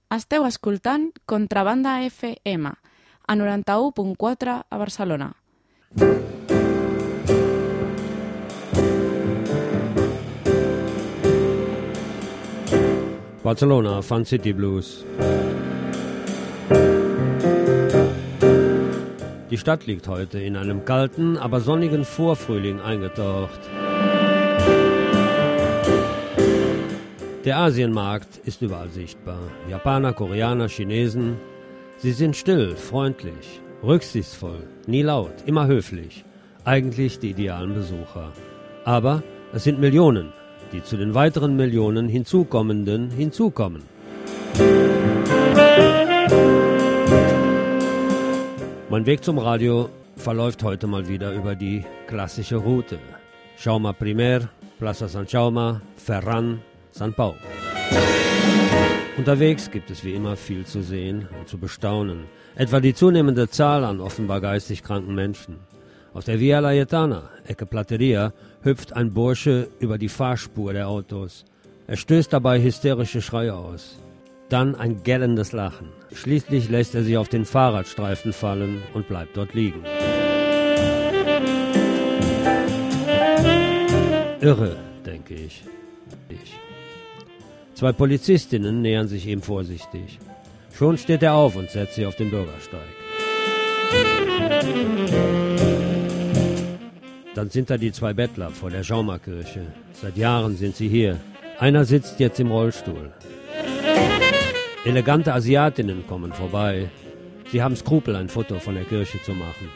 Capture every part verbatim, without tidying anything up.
Esteu escoltant Contrabanda F M, a noranta-u punt quatre a Barcelona. Barcelona, Fun City Blues. Die Stadt liegt heute in einem kalten, aber sonnigen Vorfrühling eingetaucht. Der Asienmarkt ist überall sichtbar. Japaner, Koreaner, Chinesen. Sie sind still, freundlich, rücksichtsvoll, nie laut, immer höflich. Eigentlich die idealen Besucher. Aber es sind Millionen, die zu den weiteren Millionen hinzukommenden hinzukommen. Mein Weg zum Radio verläuft heute mal wieder über die klassische Route. Jaume Primer, Plaza San Jaume, Ferran, San Pau. Unterwegs gibt es wie immer viel zu sehen und zu bestaunen. Etwa die zunehmende Zahl an offenbar geistig kranken Menschen. Auf der Via Laietana, Ecke Plateria, hüpft ein Bursche über die Fahrspur der Autos. Er stößt dabei hysterische Schreie aus. Dann ein gellendes Lachen. Schließlich lässt er sich auf den Fahrradstreifen fallen und bleibt dort liegen. Irre, denke ich. ich. Zwei Polizistinnen nähern sich ihm vorsichtig. Schon steht er auf und setzt sich auf den Bürgersteig. Dann sind da die zwei Bettler vor der Jaume-Kirche. Seit Jahren sind sie hier. Einer sitzt jetzt im Rollstuhl. Elegante Asiatinnen kommen vorbei. Sie haben Skrupel, ein Foto von der Kirche zu machen.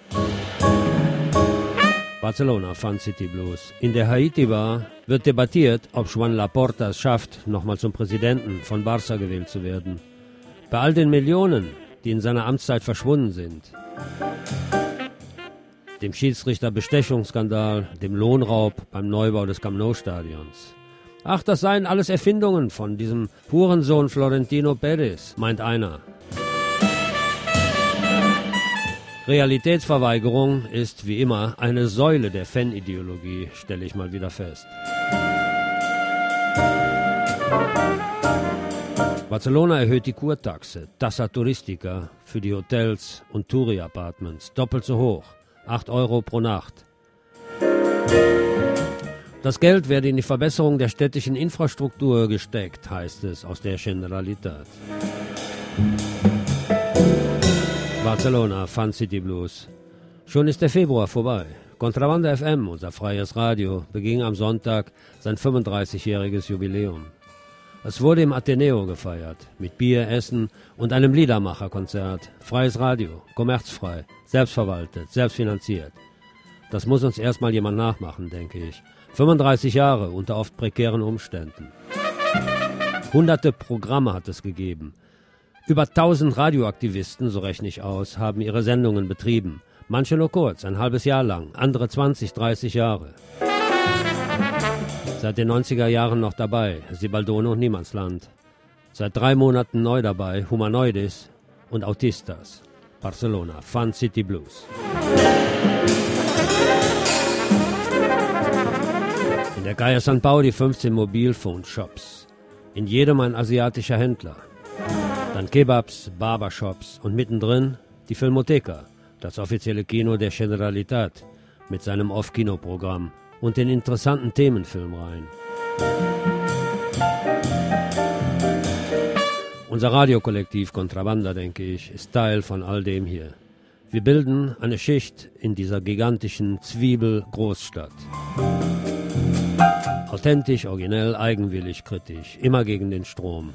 Barcelona, Fun City Blues. In der Haiti Bar wird debattiert, ob Joan Laporta es schafft, nochmal zum Präsidenten von Barça gewählt zu werden. Bei all den Millionen, die in seiner Amtszeit verschwunden sind. Dem Schiedsrichter-Bestechungsskandal, dem Lohnraub beim Neubau des Camp Nou-Stadions. Ach, das seien alles Erfindungen von diesem Hurensohn Florentino Perez, meint einer. Realitätsverweigerung ist wie immer eine Säule der Fanideologie, stelle ich mal wieder fest. Barcelona erhöht die Kurtaxe, Tassa Turistica, für die Hotels und Touri-Apartments, doppelt so hoch, acht Euro pro Nacht. Das Geld werde in die Verbesserung der städtischen Infrastruktur gesteckt, heißt es aus der Generalitat. Barcelona, Fun City Blues. Schon ist der Februar vorbei. Contrabanda F M, unser freies Radio, beging am Sonntag sein fünfunddreißigjähriges Jubiläum. Es wurde im Ateneo gefeiert, mit Bier, Essen und einem Liedermacherkonzert. Freies Radio, kommerzfrei, selbstverwaltet, selbstfinanziert. Das muss uns erstmal jemand nachmachen, denke ich. fünfunddreißig Jahre unter oft prekären Umständen. Hunderte Programme hat es gegeben. Über tausend Radioaktivisten, so rechne ich aus, haben ihre Sendungen betrieben. Manche nur kurz, ein halbes Jahr lang, andere zwanzig, dreißig Jahre. Seit den neunziger Jahren noch dabei, Sibaldone und Niemandsland. Seit drei Monaten neu dabei, Humanoides und Autistas. Barcelona, Fun City Blues. In der Calle San Pau die fünfzehn Mobilphone-Shops. In jedem ein asiatischer Händler. Dann Kebabs, Barbershops und mittendrin die Filmoteca, das offizielle Kino der Generalitat mit seinem Off-Kino-Programm und den interessanten Themenfilmreihen. Unser Radiokollektiv Contrabanda, denke ich, ist Teil von all dem hier. Wir bilden eine Schicht in dieser gigantischen Zwiebel-Großstadt. Authentisch, originell, eigenwillig, kritisch, immer gegen den Strom.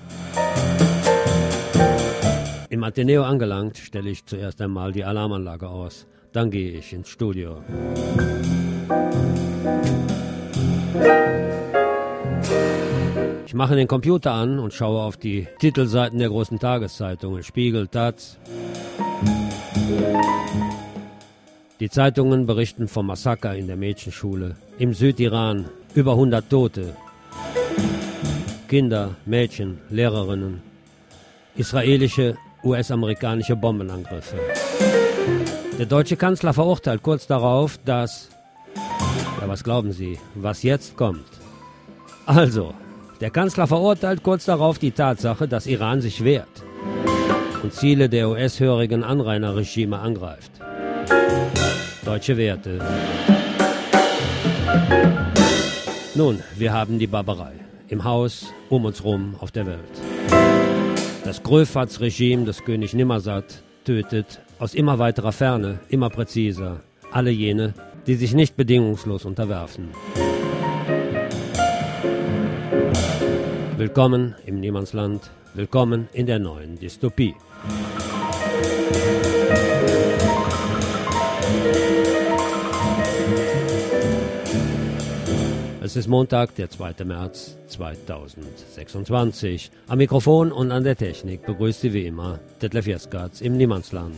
Im Ateneo angelangt, stelle ich zuerst einmal die Alarmanlage aus. Dann gehe ich ins Studio. Ich mache den Computer an und schaue auf die Titelseiten der großen Tageszeitungen. Spiegel, Taz. Die Zeitungen berichten vom Massaker in der Mädchenschule. Im Südiran über hundert Tote. Kinder, Mädchen, Lehrerinnen. Israelische, U S-amerikanische Bombenangriffe. Der deutsche Kanzler verurteilt kurz darauf, dass... Ja, was glauben Sie, was jetzt kommt? Also, Der Kanzler verurteilt kurz darauf die Tatsache, dass Iran sich wehrt und Ziele der U S-hörigen Anrainerregime angreift. Deutsche Werte. Nun, wir haben die Barbarei. Im Haus, um uns rum, auf der Welt. Das Gröfatz-Regime des König Nimmersatt tötet aus immer weiterer Ferne, immer präziser, alle jene, die sich nicht bedingungslos unterwerfen. Willkommen im Niemandsland, willkommen in der neuen Dystopie. Es ist Montag, der zweite März zweitausendsechsundzwanzig. Am Mikrofon und an der Technik begrüßt Sie wie immer Detlef Jeskatz im Niemandsland.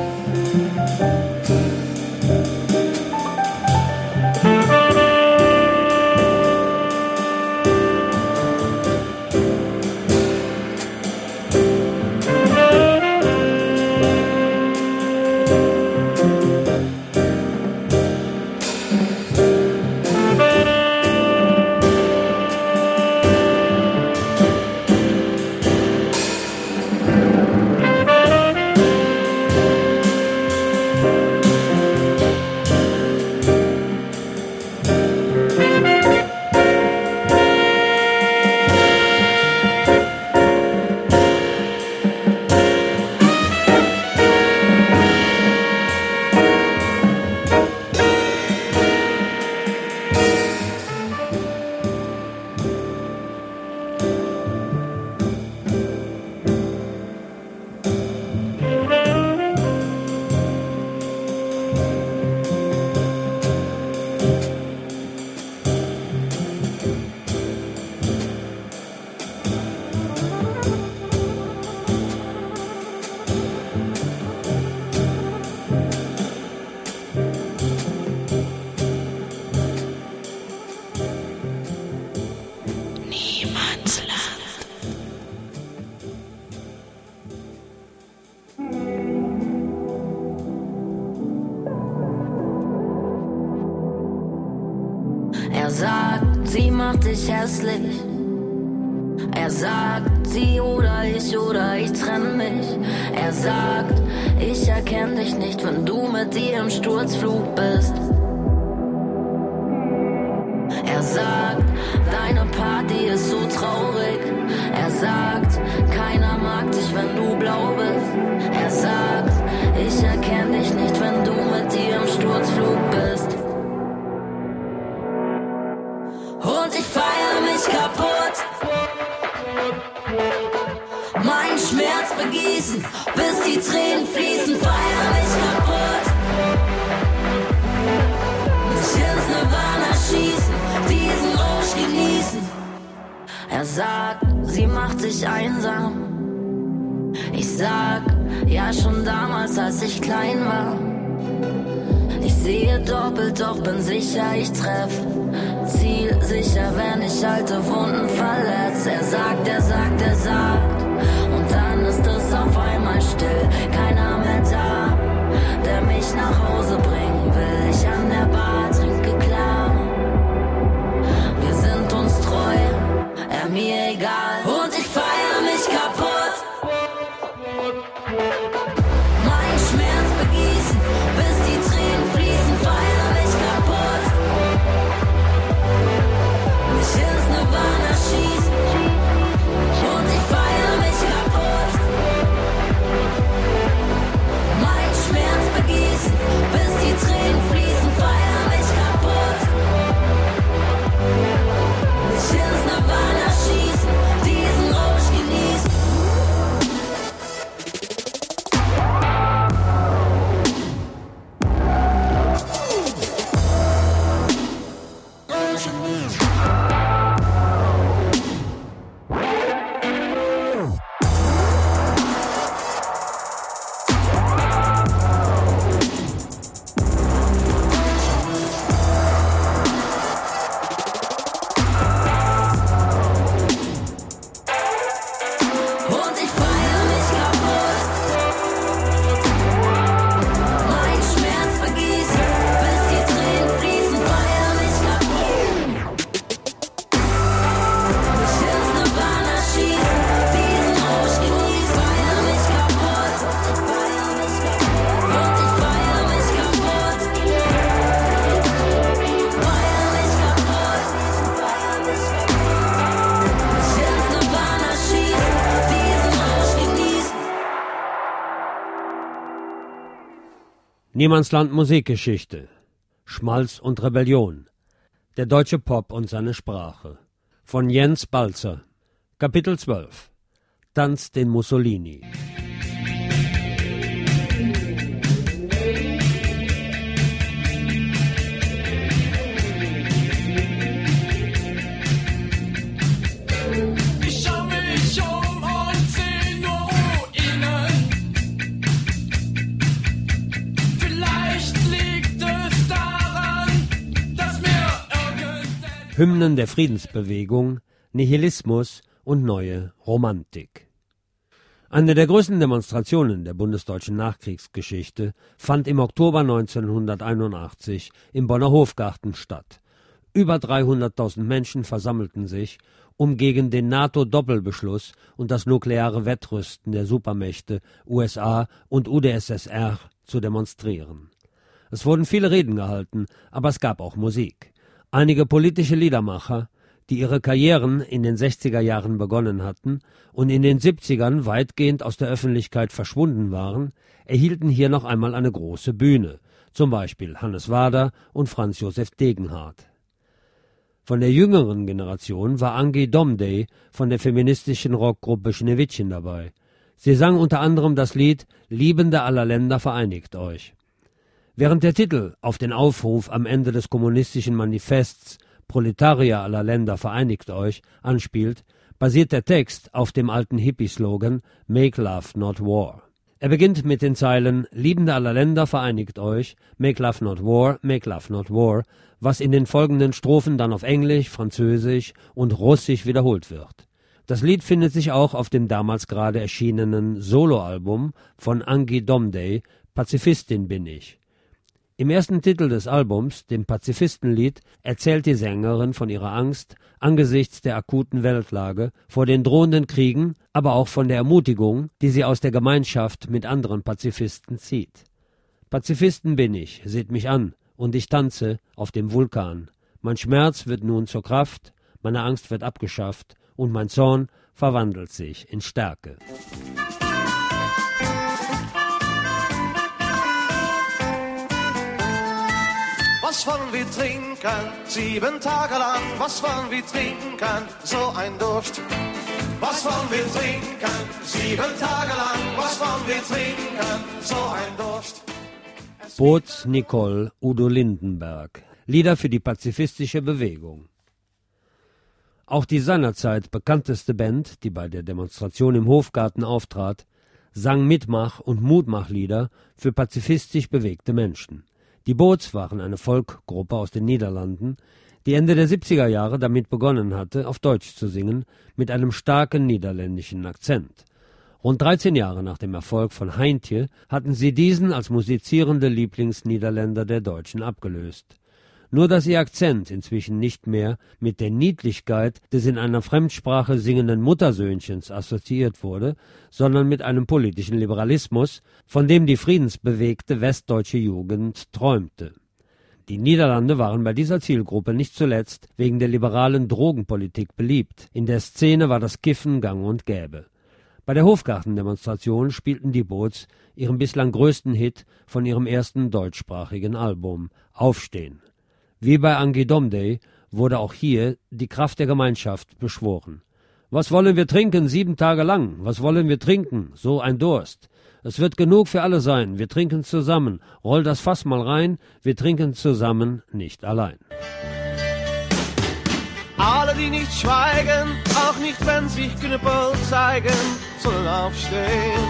Er sagt, sie macht dich hässlich. Er sagt, sie oder ich oder ich trenne mich. Er sagt, ich erkenne dich nicht, wenn du mit ihr im Sturzflug bist. Er sagt, deine Party ist so traurig. Er sagt, keiner mag dich, wenn du blau bist. Er sagt, ich erkenne dich nicht, wenn du mit ihr im Sturzflug bist. Und ich feier mich kaputt, meinen Schmerz begießen, bis die Tränen fließen. Feier mich kaputt, mich ins Nirvana schießen, diesen Rausch genießen. Er sagt, sie macht sich einsam. Ich sag, ja schon damals, als ich klein war. Ich sehe doppelt, doch bin sicher, ich treff zielsicher, wenn ich alte Wunden verletz. Er sagt, er sagt, er sagt, und dann ist es auf einmal still. Keiner mehr da, der mich nach Hause bringen will. Ich an der Bar trinke klar, wir sind uns treu, er mir egal. Und ich feier mich kaputt, meinen Schmerz begießen, bis die Tränen fließen. Feier mich kaputt, mich ins Nirvana schießen. Und ich feier mich kaputt, meinen Schmerz begießen, bis die Tränen fließen. Feier mich kaputt, mich ins Nirvana schießen, diesen Rausch genießen. Und ich feier mich kaputt, meinen Schmerz begießen, bis die Tränen fließen. Feier mich kaputt, mich ins Niemandsland Musikgeschichte. Schmalz und Rebellion. Der deutsche Pop und seine Sprache. Von Jens Balzer. Kapitel zwölf. Tanz den Mussolini. Hymnen der Friedensbewegung, Nihilismus und neue Romantik. Eine der größten Demonstrationen der bundesdeutschen Nachkriegsgeschichte fand im Oktober neunzehnhunderteinundachtzig im Bonner Hofgarten statt. Über dreihunderttausend Menschen versammelten sich, um gegen den NATO-Doppelbeschluss und das nukleare Wettrüsten der Supermächte U S A und U d S S R zu demonstrieren. Es wurden viele Reden gehalten, aber es gab auch Musik. Einige politische Liedermacher, die ihre Karrieren in den sechziger Jahren begonnen hatten und in den siebzigern weitgehend aus der Öffentlichkeit verschwunden waren, erhielten hier noch einmal eine große Bühne, zum Beispiel Hannes Wader und Franz Josef Degenhardt. Von der jüngeren Generation war Angie Domday von der feministischen Rockgruppe Schneewittchen dabei. Sie sang unter anderem das Lied »Liebende aller Länder, vereinigt euch«. Während der Titel auf den Aufruf am Ende des kommunistischen Manifests »Proletarier aller Länder, vereinigt euch« anspielt, basiert der Text auf dem alten Hippie-Slogan »Make Love, not War«. Er beginnt mit den Zeilen »Liebende aller Länder, vereinigt euch«, »Make Love, not War«, »Make Love, not War«, was in den folgenden Strophen dann auf Englisch, Französisch und Russisch wiederholt wird. Das Lied findet sich auch auf dem damals gerade erschienenen Soloalbum von Angie Domday, »Pazifistin bin ich«. Im ersten Titel des Albums, dem Pazifistenlied, erzählt die Sängerin von ihrer Angst angesichts der akuten Weltlage, vor den drohenden Kriegen, aber auch von der Ermutigung, die sie aus der Gemeinschaft mit anderen Pazifisten zieht. Pazifisten bin ich, seht mich an, und ich tanze auf dem Vulkan. Mein Schmerz wird nun zur Kraft, meine Angst wird abgeschafft, und mein Zorn verwandelt sich in Stärke. Was wollen wir trinken, sieben Tage lang? Was wollen wir trinken, so ein Durst? Was wollen wir trinken, sieben Tage lang? Was wollen wir trinken, so ein Durst? Boots, Nicole, Udo Lindenberg. Lieder für die pazifistische Bewegung. Auch die seinerzeit bekannteste Band, die bei der Demonstration im Hofgarten auftrat, sang Mitmach- und Mutmachlieder für pazifistisch bewegte Menschen. Die Boots waren eine Folkgruppe aus den Niederlanden, die Ende der siebziger Jahre damit begonnen hatte, auf Deutsch zu singen, mit einem starken niederländischen Akzent. Rund dreizehn Jahre nach dem Erfolg von Heintje hatten sie diesen als musizierende Lieblingsniederländer der Deutschen abgelöst. Nur dass ihr Akzent inzwischen nicht mehr mit der Niedlichkeit des in einer Fremdsprache singenden Muttersöhnchens assoziiert wurde, sondern mit einem politischen Liberalismus, von dem die friedensbewegte westdeutsche Jugend träumte. Die Niederlande waren bei dieser Zielgruppe nicht zuletzt wegen der liberalen Drogenpolitik beliebt. In der Szene war das Kiffen gang und gäbe. Bei der Hofgartendemonstration spielten die Boots ihren bislang größten Hit von ihrem ersten deutschsprachigen Album, »Aufstehen«. Wie bei Angie Domday wurde auch hier die Kraft der Gemeinschaft beschworen. Was wollen wir trinken sieben Tage lang? Was wollen wir trinken? So ein Durst. Es wird genug für alle sein. Wir trinken zusammen. Roll das Fass mal rein. Wir trinken zusammen, nicht allein. Alle, die nicht schweigen, auch nicht, wenn sich Knüppel zeigen, sollen aufstehen.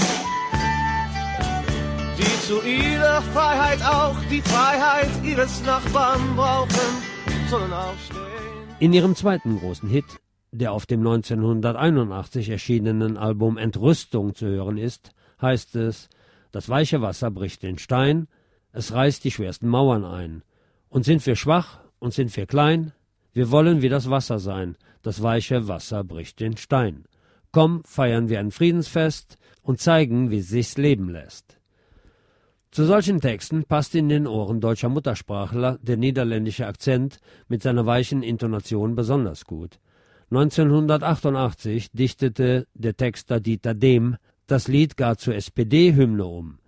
Die zu ihrer Freiheit auch die Freiheit ihres Nachbarn brauchen, sollen aufstehen. In ihrem zweiten großen Hit, der auf dem neunzehnhunderteinundachtzig erschienenen Album Entrüstung zu hören ist, heißt es, das weiche Wasser bricht den Stein, es reißt die schwersten Mauern ein. Und sind wir schwach und sind wir klein, wir wollen wie das Wasser sein, das weiche Wasser bricht den Stein. Komm, feiern wir ein Friedensfest und zeigen, wie sich's leben lässt. Zu solchen Texten passt in den Ohren deutscher Muttersprachler der niederländische Akzent mit seiner weichen Intonation besonders gut. neunzehnhundertachtundachtzig dichtete der Texter Dieter Dehm das Lied gar zur S P D-Hymne um.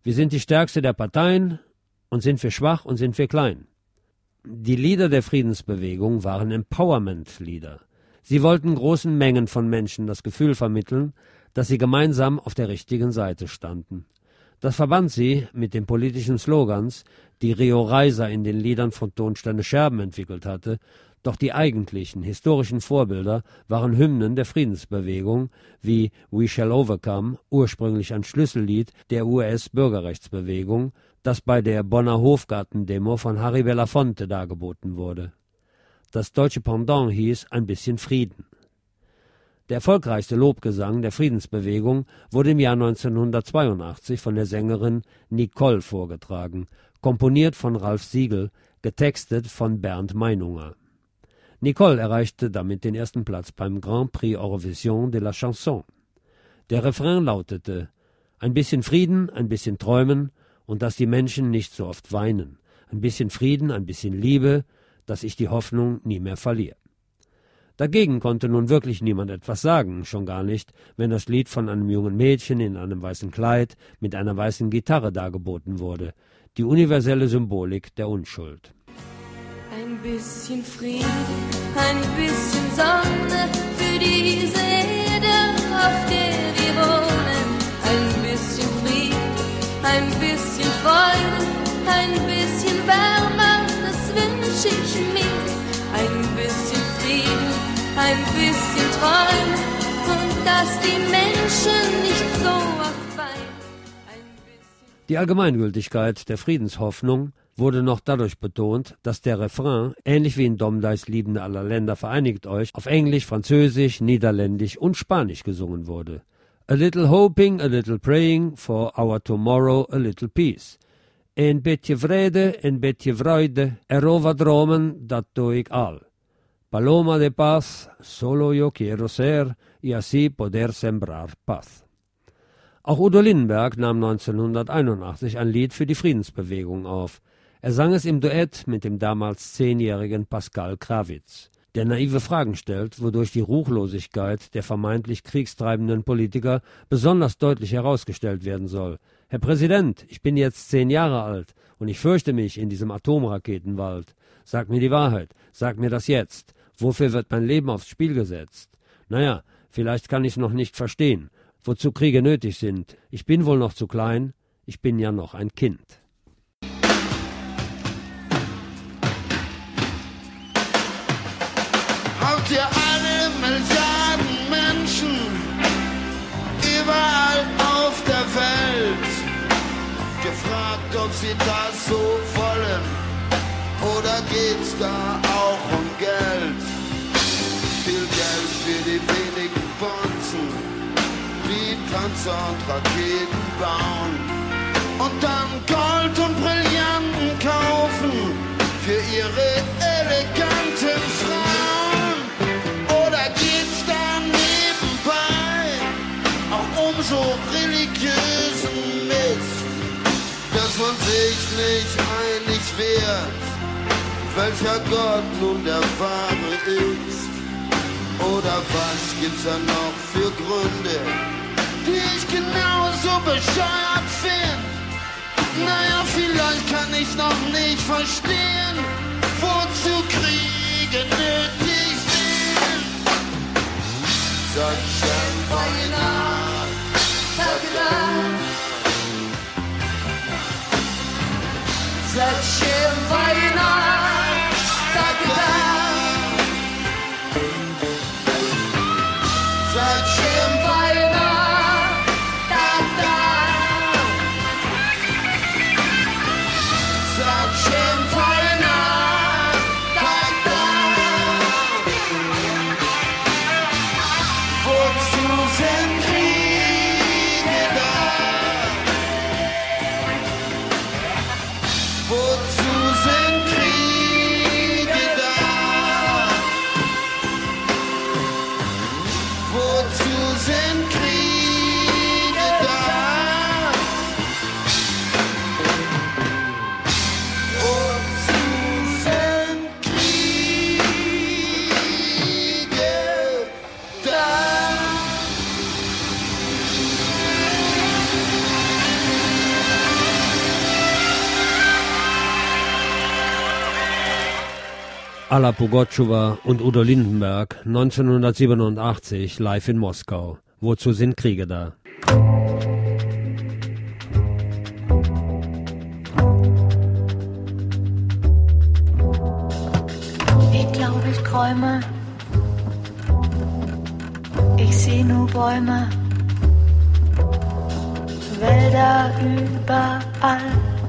Wir sind die stärkste der Parteien und sind wir schwach und sind wir klein. Die Lieder der Friedensbewegung waren Empowerment-Lieder. Sie wollten großen Mengen von Menschen das Gefühl vermitteln, dass sie gemeinsam auf der richtigen Seite standen. Das verband sie mit den politischen Slogans, die Rio Reiser in den Liedern von Tonsteine Scherben entwickelt hatte, doch die eigentlichen historischen Vorbilder waren Hymnen der Friedensbewegung wie We Shall Overcome, ursprünglich ein Schlüssellied der U S-Bürgerrechtsbewegung, das bei der Bonner Hofgarten-Demo von Harry Belafonte dargeboten wurde. Das deutsche Pendant hieß Ein bisschen Frieden. Der erfolgreichste Lobgesang der Friedensbewegung wurde im Jahr neunzehnhundertzweiundachtzig von der Sängerin Nicole vorgetragen, komponiert von Ralf Siegel, getextet von Bernd Meinunger. Nicole erreichte damit den ersten Platz beim Grand Prix Eurovision de la Chanson. Der Refrain lautete: Ein bisschen Frieden, ein bisschen Träumen und dass die Menschen nicht so oft weinen. Ein bisschen Frieden, ein bisschen Liebe, dass ich die Hoffnung nie mehr verliere. Dagegen konnte nun wirklich niemand etwas sagen, schon gar nicht, wenn das Lied von einem jungen Mädchen in einem weißen Kleid mit einer weißen Gitarre dargeboten wurde, die universelle Symbolik der Unschuld. Ein bisschen Frieden, ein bisschen Sonne für diese Erde, auf der wir wohnen. Ein bisschen Frieden, ein bisschen Freude, ein bisschen Wärme, das wünsche ich mir. Ein bisschen Frieden, ein bisschen Träume und dass die Menschen nicht so oft weinen. Die Allgemeingültigkeit der Friedenshoffnung wurde noch dadurch betont, dass der Refrain, ähnlich wie in Domdeis Liebende aller Länder vereinigt euch, auf Englisch, Französisch, Niederländisch und Spanisch gesungen wurde. A little hoping, a little praying, for our tomorrow a little peace. En beetje vrede, en beetje vreugde, erover dromen, dat doe ik al. Paloma de paz, solo yo quiero ser, y así poder sembrar paz. Auch Udo Lindenberg nahm neunzehnhunderteinundachtzig ein Lied für die Friedensbewegung auf. Er sang es im Duett mit dem damals zehnjährigen Pascal Krawitz, der naive Fragen stellt, wodurch die Ruchlosigkeit der vermeintlich kriegstreibenden Politiker besonders deutlich herausgestellt werden soll. Herr Präsident, ich bin jetzt zehn Jahre alt und ich fürchte mich in diesem Atomraketenwald. Sag mir die Wahrheit, sag mir das jetzt. Wofür wird mein Leben aufs Spiel gesetzt? Naja, vielleicht kann ich es noch nicht verstehen, wozu Kriege nötig sind. Ich bin wohl noch zu klein, ich bin ja noch ein Kind. Habt ihr alle Milliarden Menschen überall auf der Welt gefragt, ob sie das so wollen, oder geht's da auch um Geld? Viel Geld für die wenigen Bonzen, die Panzer und Raketen bauen und dann Gold und Brillanten kaufen für ihre eleganten Frauen. Oder geht's da nebenbei auch um so religiösen Mist, dass man sich nicht einig wird, welcher Gott nun der wahre ist? Oder was gibt's da noch für Gründe, die ich genauso bescheuert find? Naja, vielleicht kann ich noch nicht verstehen, wozu Kriege nötig sind. Such a final, such a final. Wozu Alla Pugatschowa und Udo Lindenberg neunzehnhundertsiebenundachtzig live in Moskau. Wozu sind Kriege da? Ich glaube, ich träume. Ich sehe nur Bäume, Wälder überall.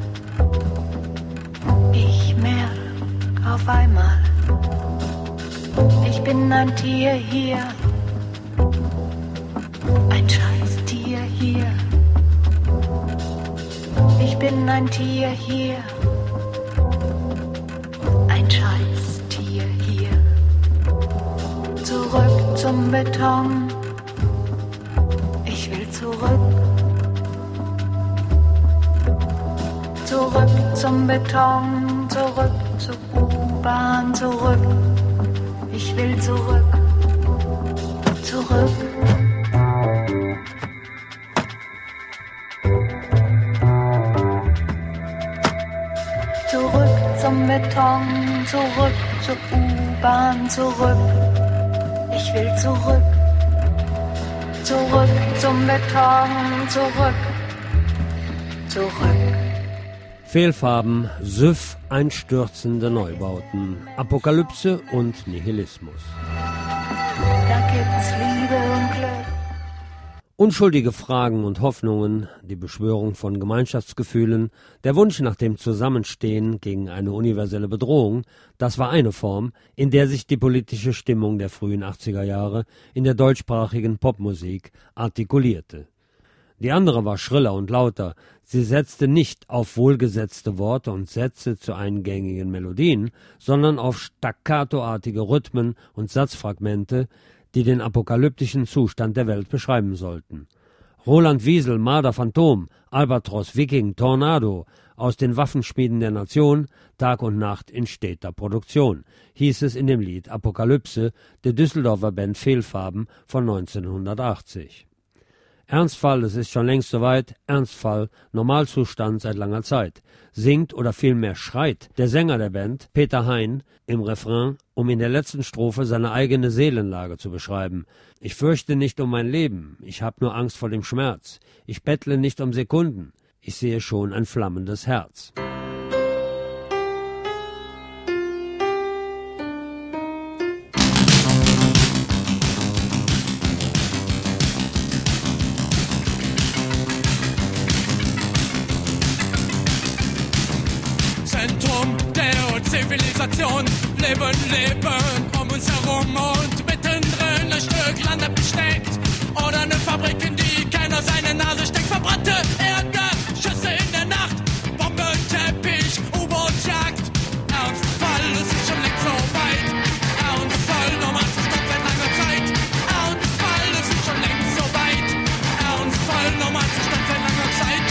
Ich merk auf einmal, ich bin ein Tier hier, ein Scheißtier hier. Ich bin ein Tier hier, ein Scheißtier hier. Zurück zum Beton, ich will zurück. Zurück zum Beton, zurück zur U-Bahn, zurück. Ich will zurück, zurück. Zurück zum Beton, zurück zur U-Bahn, zurück. Ich will zurück, zurück zum Beton, zurück, zurück. Fehlfarben, Süff, einstürzende Neubauten, Apokalypse und Nihilismus. Da gibt's Liebe und Glück. Unschuldige Fragen und Hoffnungen, die Beschwörung von Gemeinschaftsgefühlen, der Wunsch nach dem Zusammenstehen gegen eine universelle Bedrohung, das war eine Form, in der sich die politische Stimmung der frühen achtziger Jahre in der deutschsprachigen Popmusik artikulierte. Die andere war schriller und lauter. Sie setzte nicht auf wohlgesetzte Worte und Sätze zu eingängigen Melodien, sondern auf staccatoartige Rhythmen und Satzfragmente, die den apokalyptischen Zustand der Welt beschreiben sollten. Roland Wiesel, Marder Phantom, Albatros, Viking, Tornado, aus den Waffenschmieden der Nation, Tag und Nacht in steter Produktion, hieß es in dem Lied Apokalypse der Düsseldorfer Band Fehlfarben von neunzehnhundertachtzig. Ernstfall, es ist schon längst soweit, Ernstfall, Normalzustand seit langer Zeit, singt oder vielmehr schreit der Sänger der Band, Peter Hein, im Refrain, um in der letzten Strophe seine eigene Seelenlage zu beschreiben. Ich fürchte nicht um mein Leben, ich hab nur Angst vor dem Schmerz, ich bettle nicht um Sekunden, ich sehe schon ein flammendes Herz. Zivilisation, Leben, Leben um uns herum und mittendrin ein Stück Land besteckt. Oder eine Fabrik, in die keiner seine Nase steckt. Verbrannte Erde, Schüsse in der Nacht, Bombenteppich, U-Boot-Jagd. Ernstfall, es ist schon längst so weit. Ernstfall, Normalzustand seit langer Zeit. Ernstfall, es ist schon längst so weit. Ernstfall, Normalzustand seit langer Zeit.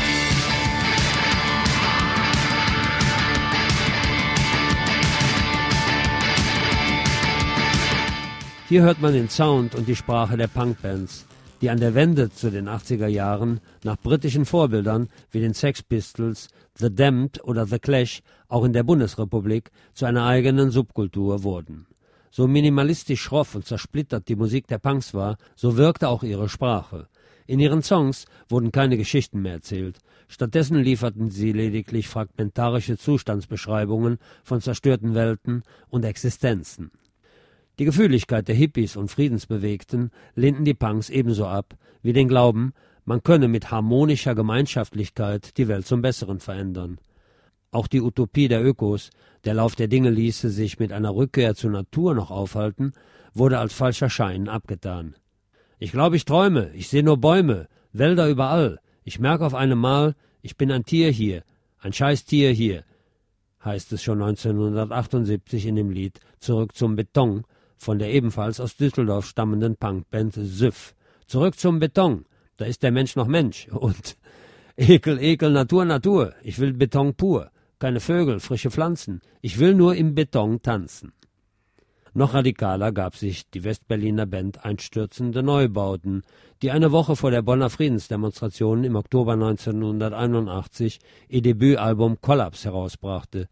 Hier hört man den Sound und die Sprache der Punkbands, die an der Wende zu den achtziger Jahren nach britischen Vorbildern wie den Sex Pistols, The Damned oder The Clash auch in der Bundesrepublik zu einer eigenen Subkultur wurden. So minimalistisch schroff und zersplittert die Musik der Punks war, so wirkte auch ihre Sprache. In ihren Songs wurden keine Geschichten mehr erzählt, stattdessen lieferten sie lediglich fragmentarische Zustandsbeschreibungen von zerstörten Welten und Existenzen. Die Gefühligkeit der Hippies und Friedensbewegten lehnten die Punks ebenso ab, wie den Glauben, man könne mit harmonischer Gemeinschaftlichkeit die Welt zum Besseren verändern. Auch die Utopie der Ökos, der Lauf der Dinge ließe sich mit einer Rückkehr zur Natur noch aufhalten, wurde als falscher Schein abgetan. Ich glaube, ich träume, ich sehe nur Bäume, Wälder überall, ich merke auf einmal, ich bin ein Tier hier, ein Scheißtier hier, heißt es schon neunzehnhundertachtundsiebzig in dem Lied Zurück zum Beton, von der ebenfalls aus Düsseldorf stammenden Punkband Süff. Zurück zum Beton, da ist der Mensch noch Mensch. Und Ekel, Ekel, Natur, Natur, ich will Beton pur. Keine Vögel, frische Pflanzen, ich will nur im Beton tanzen. Noch radikaler gab sich die Westberliner Band Einstürzende Neubauten, die eine Woche vor der Bonner Friedensdemonstration im Oktober neunzehnhunderteinundachtzig ihr Debütalbum Kollaps herausbrachte.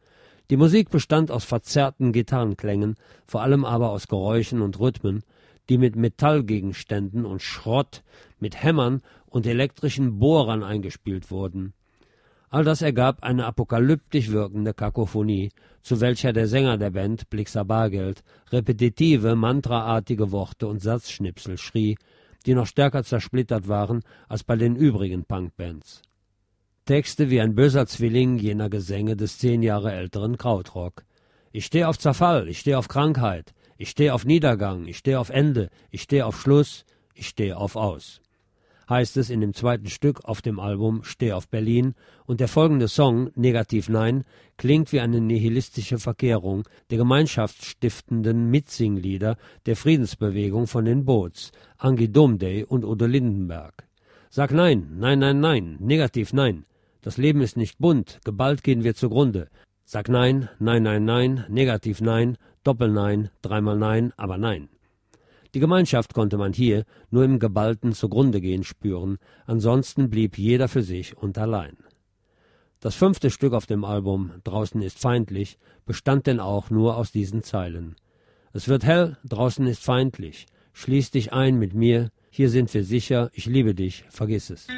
Die Musik bestand aus verzerrten Gitarrenklängen, vor allem aber aus Geräuschen und Rhythmen, die mit Metallgegenständen und Schrott, mit Hämmern und elektrischen Bohrern eingespielt wurden. All das ergab eine apokalyptisch wirkende Kakophonie, zu welcher der Sänger der Band, Blixa Bargeld, repetitive, mantraartige Worte und Satzschnipsel schrie, die noch stärker zersplittert waren als bei den übrigen Punkbands. Texte wie ein böser Zwilling jener Gesänge des zehn Jahre älteren Krautrock. Ich stehe auf Zerfall, ich stehe auf Krankheit, ich stehe auf Niedergang, ich stehe auf Ende, ich stehe auf Schluss, ich stehe auf Aus, heißt es in dem zweiten Stück auf dem Album Steh auf Berlin, und der folgende Song, Negativ Nein, klingt wie eine nihilistische Verkehrung der gemeinschaftsstiftenden Mitsinglieder der Friedensbewegung von den Boots, Angie Domday und Udo Lindenberg. Sag nein, nein, nein, nein, negativ nein. Das Leben ist nicht bunt, geballt gehen wir zugrunde. Sag nein, nein, nein, nein, negativ nein, Doppelnein, dreimal nein, aber nein. Die Gemeinschaft konnte man hier nur im geballten Zugrundegehen spüren, ansonsten blieb jeder für sich und allein. Das fünfte Stück auf dem Album, Draußen ist feindlich, bestand denn auch nur aus diesen Zeilen. Es wird hell, draußen ist feindlich, schließ dich ein mit mir, hier sind wir sicher, ich liebe dich, vergiss es.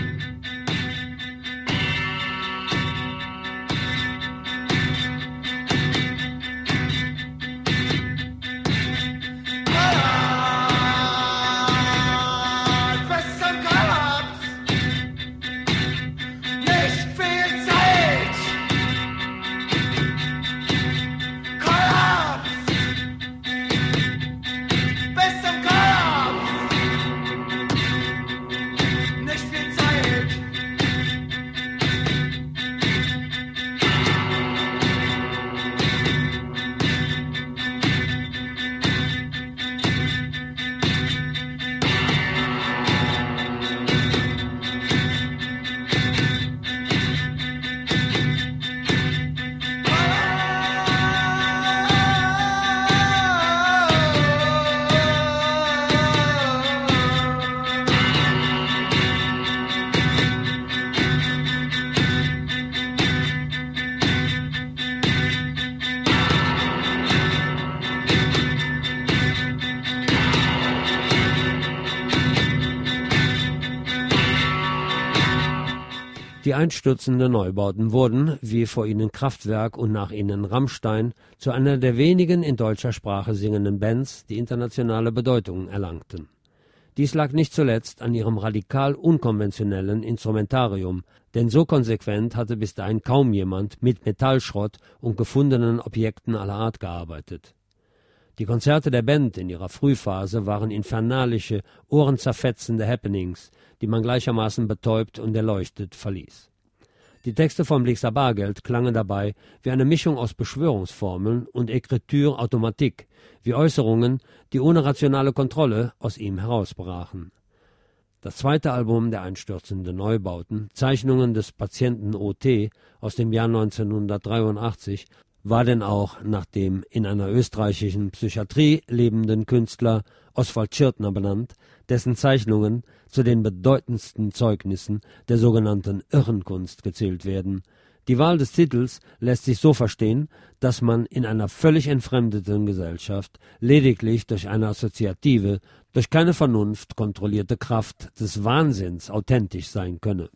Die einstürzenden Neubauten wurden, wie vor ihnen Kraftwerk und nach ihnen Rammstein, zu einer der wenigen in deutscher Sprache singenden Bands, die internationale Bedeutung erlangten. Dies lag nicht zuletzt an ihrem radikal unkonventionellen Instrumentarium, denn so konsequent hatte bis dahin kaum jemand mit Metallschrott und gefundenen Objekten aller Art gearbeitet. Die Konzerte der Band in ihrer Frühphase waren infernalische, ohrenzerfetzende Happenings, die man gleichermaßen betäubt und erleuchtet verließ. Die Texte von Blixa Bargeld klangen dabei wie eine Mischung aus Beschwörungsformeln und Écriture automatique, wie Äußerungen, die ohne rationale Kontrolle aus ihm herausbrachen. Das zweite Album der einstürzenden Neubauten, Zeichnungen des Patienten O T aus dem Jahr neunzehnhundertdreiundachtzig, war denn auch nach dem in einer österreichischen Psychiatrie lebenden Künstler Oswald Schirtner benannt, dessen Zeichnungen zu den bedeutendsten Zeugnissen der sogenannten Irrenkunst gezählt werden. Die Wahl des Titels lässt sich so verstehen, dass man in einer völlig entfremdeten Gesellschaft lediglich durch eine assoziative, durch keine Vernunft kontrollierte Kraft des Wahnsinns authentisch sein könne.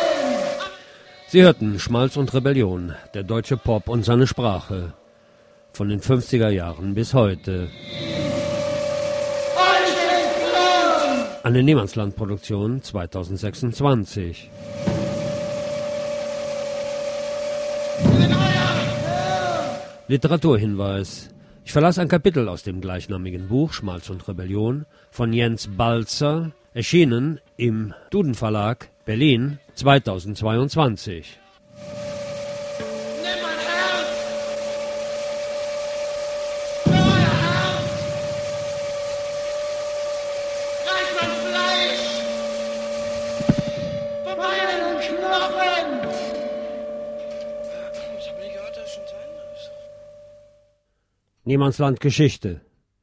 Sie hörten Schmalz und Rebellion, der deutsche Pop und seine Sprache. von den fünfziger Jahren bis heute. Eine Niemandsland-Produktion zweitausendsechsundzwanzig. Literaturhinweis. Ich verlas ein Kapitel aus dem gleichnamigen Buch Schmalz und Rebellion von Jens Balzer, erschienen im Duden Verlag, Berlin, zweitausendzweiundzwanzig. Nimm mein Herz! Für euer Herz! Reiß mein Fleisch! Für meinen Knochen! Ich habe nicht gehört, dass es schon zu Ende ist. Niemandsland Geschichte.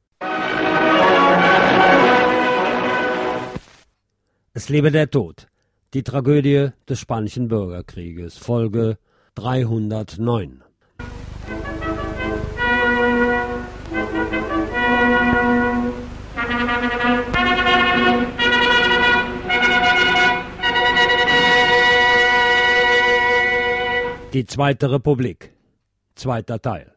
Es lebe der Tod. Die Tragödie des Spanischen Bürgerkrieges. Folge dreihundertneun. Die Zweite Republik. Zweiter Teil.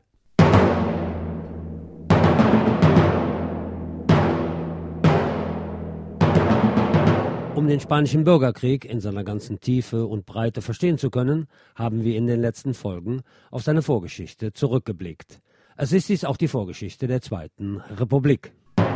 Um den Spanischen Bürgerkrieg in seiner ganzen Tiefe und Breite verstehen zu können, haben wir in den letzten Folgen auf seine Vorgeschichte zurückgeblickt. Es ist dies auch die Vorgeschichte der Zweiten Republik.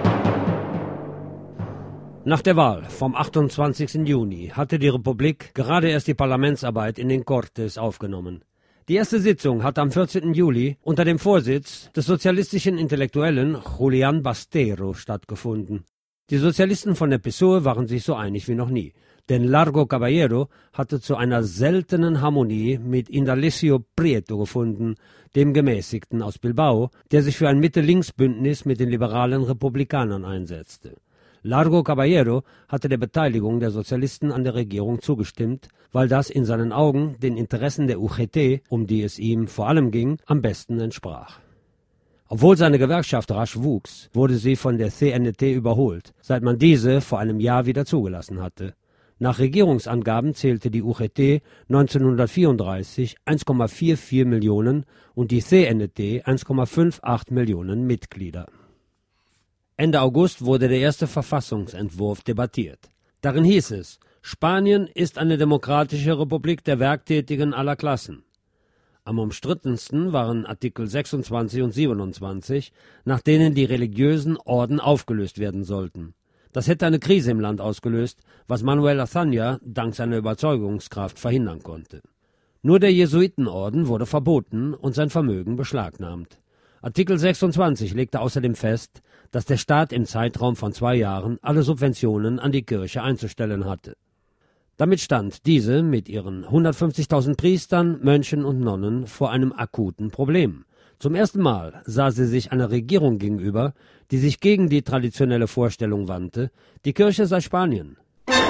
Nach der Wahl vom achtundzwanzigsten Juni hatte die Republik gerade erst die Parlamentsarbeit in den Cortes aufgenommen. Die erste Sitzung hat am vierzehnten Juli unter dem Vorsitz des sozialistischen Intellektuellen Julián Bastero stattgefunden. Die Sozialisten von der P S O E waren sich so einig wie noch nie, denn Largo Caballero hatte zu einer seltenen Harmonie mit Indalecio Prieto gefunden, dem Gemäßigten aus Bilbao, der sich für ein Mitte-Links-Bündnis mit den liberalen Republikanern einsetzte. Largo Caballero hatte der Beteiligung der Sozialisten an der Regierung zugestimmt, weil das in seinen Augen den Interessen der U G T, um die es ihm vor allem ging, am besten entsprach. Obwohl seine Gewerkschaft rasch wuchs, wurde sie von der C N T überholt, seit man diese vor einem Jahr wieder zugelassen hatte. Nach Regierungsangaben zählte die U G T neunzehnhundertvierunddreißig eins Komma vierundvierzig Millionen und die C N T eins Komma achtundfünfzig Millionen Mitglieder. Ende August wurde der erste Verfassungsentwurf debattiert. Darin hieß es, Spanien ist eine demokratische Republik der Werktätigen aller Klassen. Am umstrittensten waren Artikel sechsundzwanzig und siebenundzwanzig, nach denen die religiösen Orden aufgelöst werden sollten. Das hätte eine Krise im Land ausgelöst, was Manuel Azaña dank seiner Überzeugungskraft verhindern konnte. Nur der Jesuitenorden wurde verboten und sein Vermögen beschlagnahmt. Artikel sechsundzwanzig legte außerdem fest, dass der Staat im Zeitraum von zwei Jahren alle Subventionen an die Kirche einzustellen hatte. Damit stand diese mit ihren hundertfünfzigtausend Priestern, Mönchen und Nonnen vor einem akuten Problem. Zum ersten Mal sah sie sich einer Regierung gegenüber, die sich gegen die traditionelle Vorstellung wandte, die Kirche sei Spanien.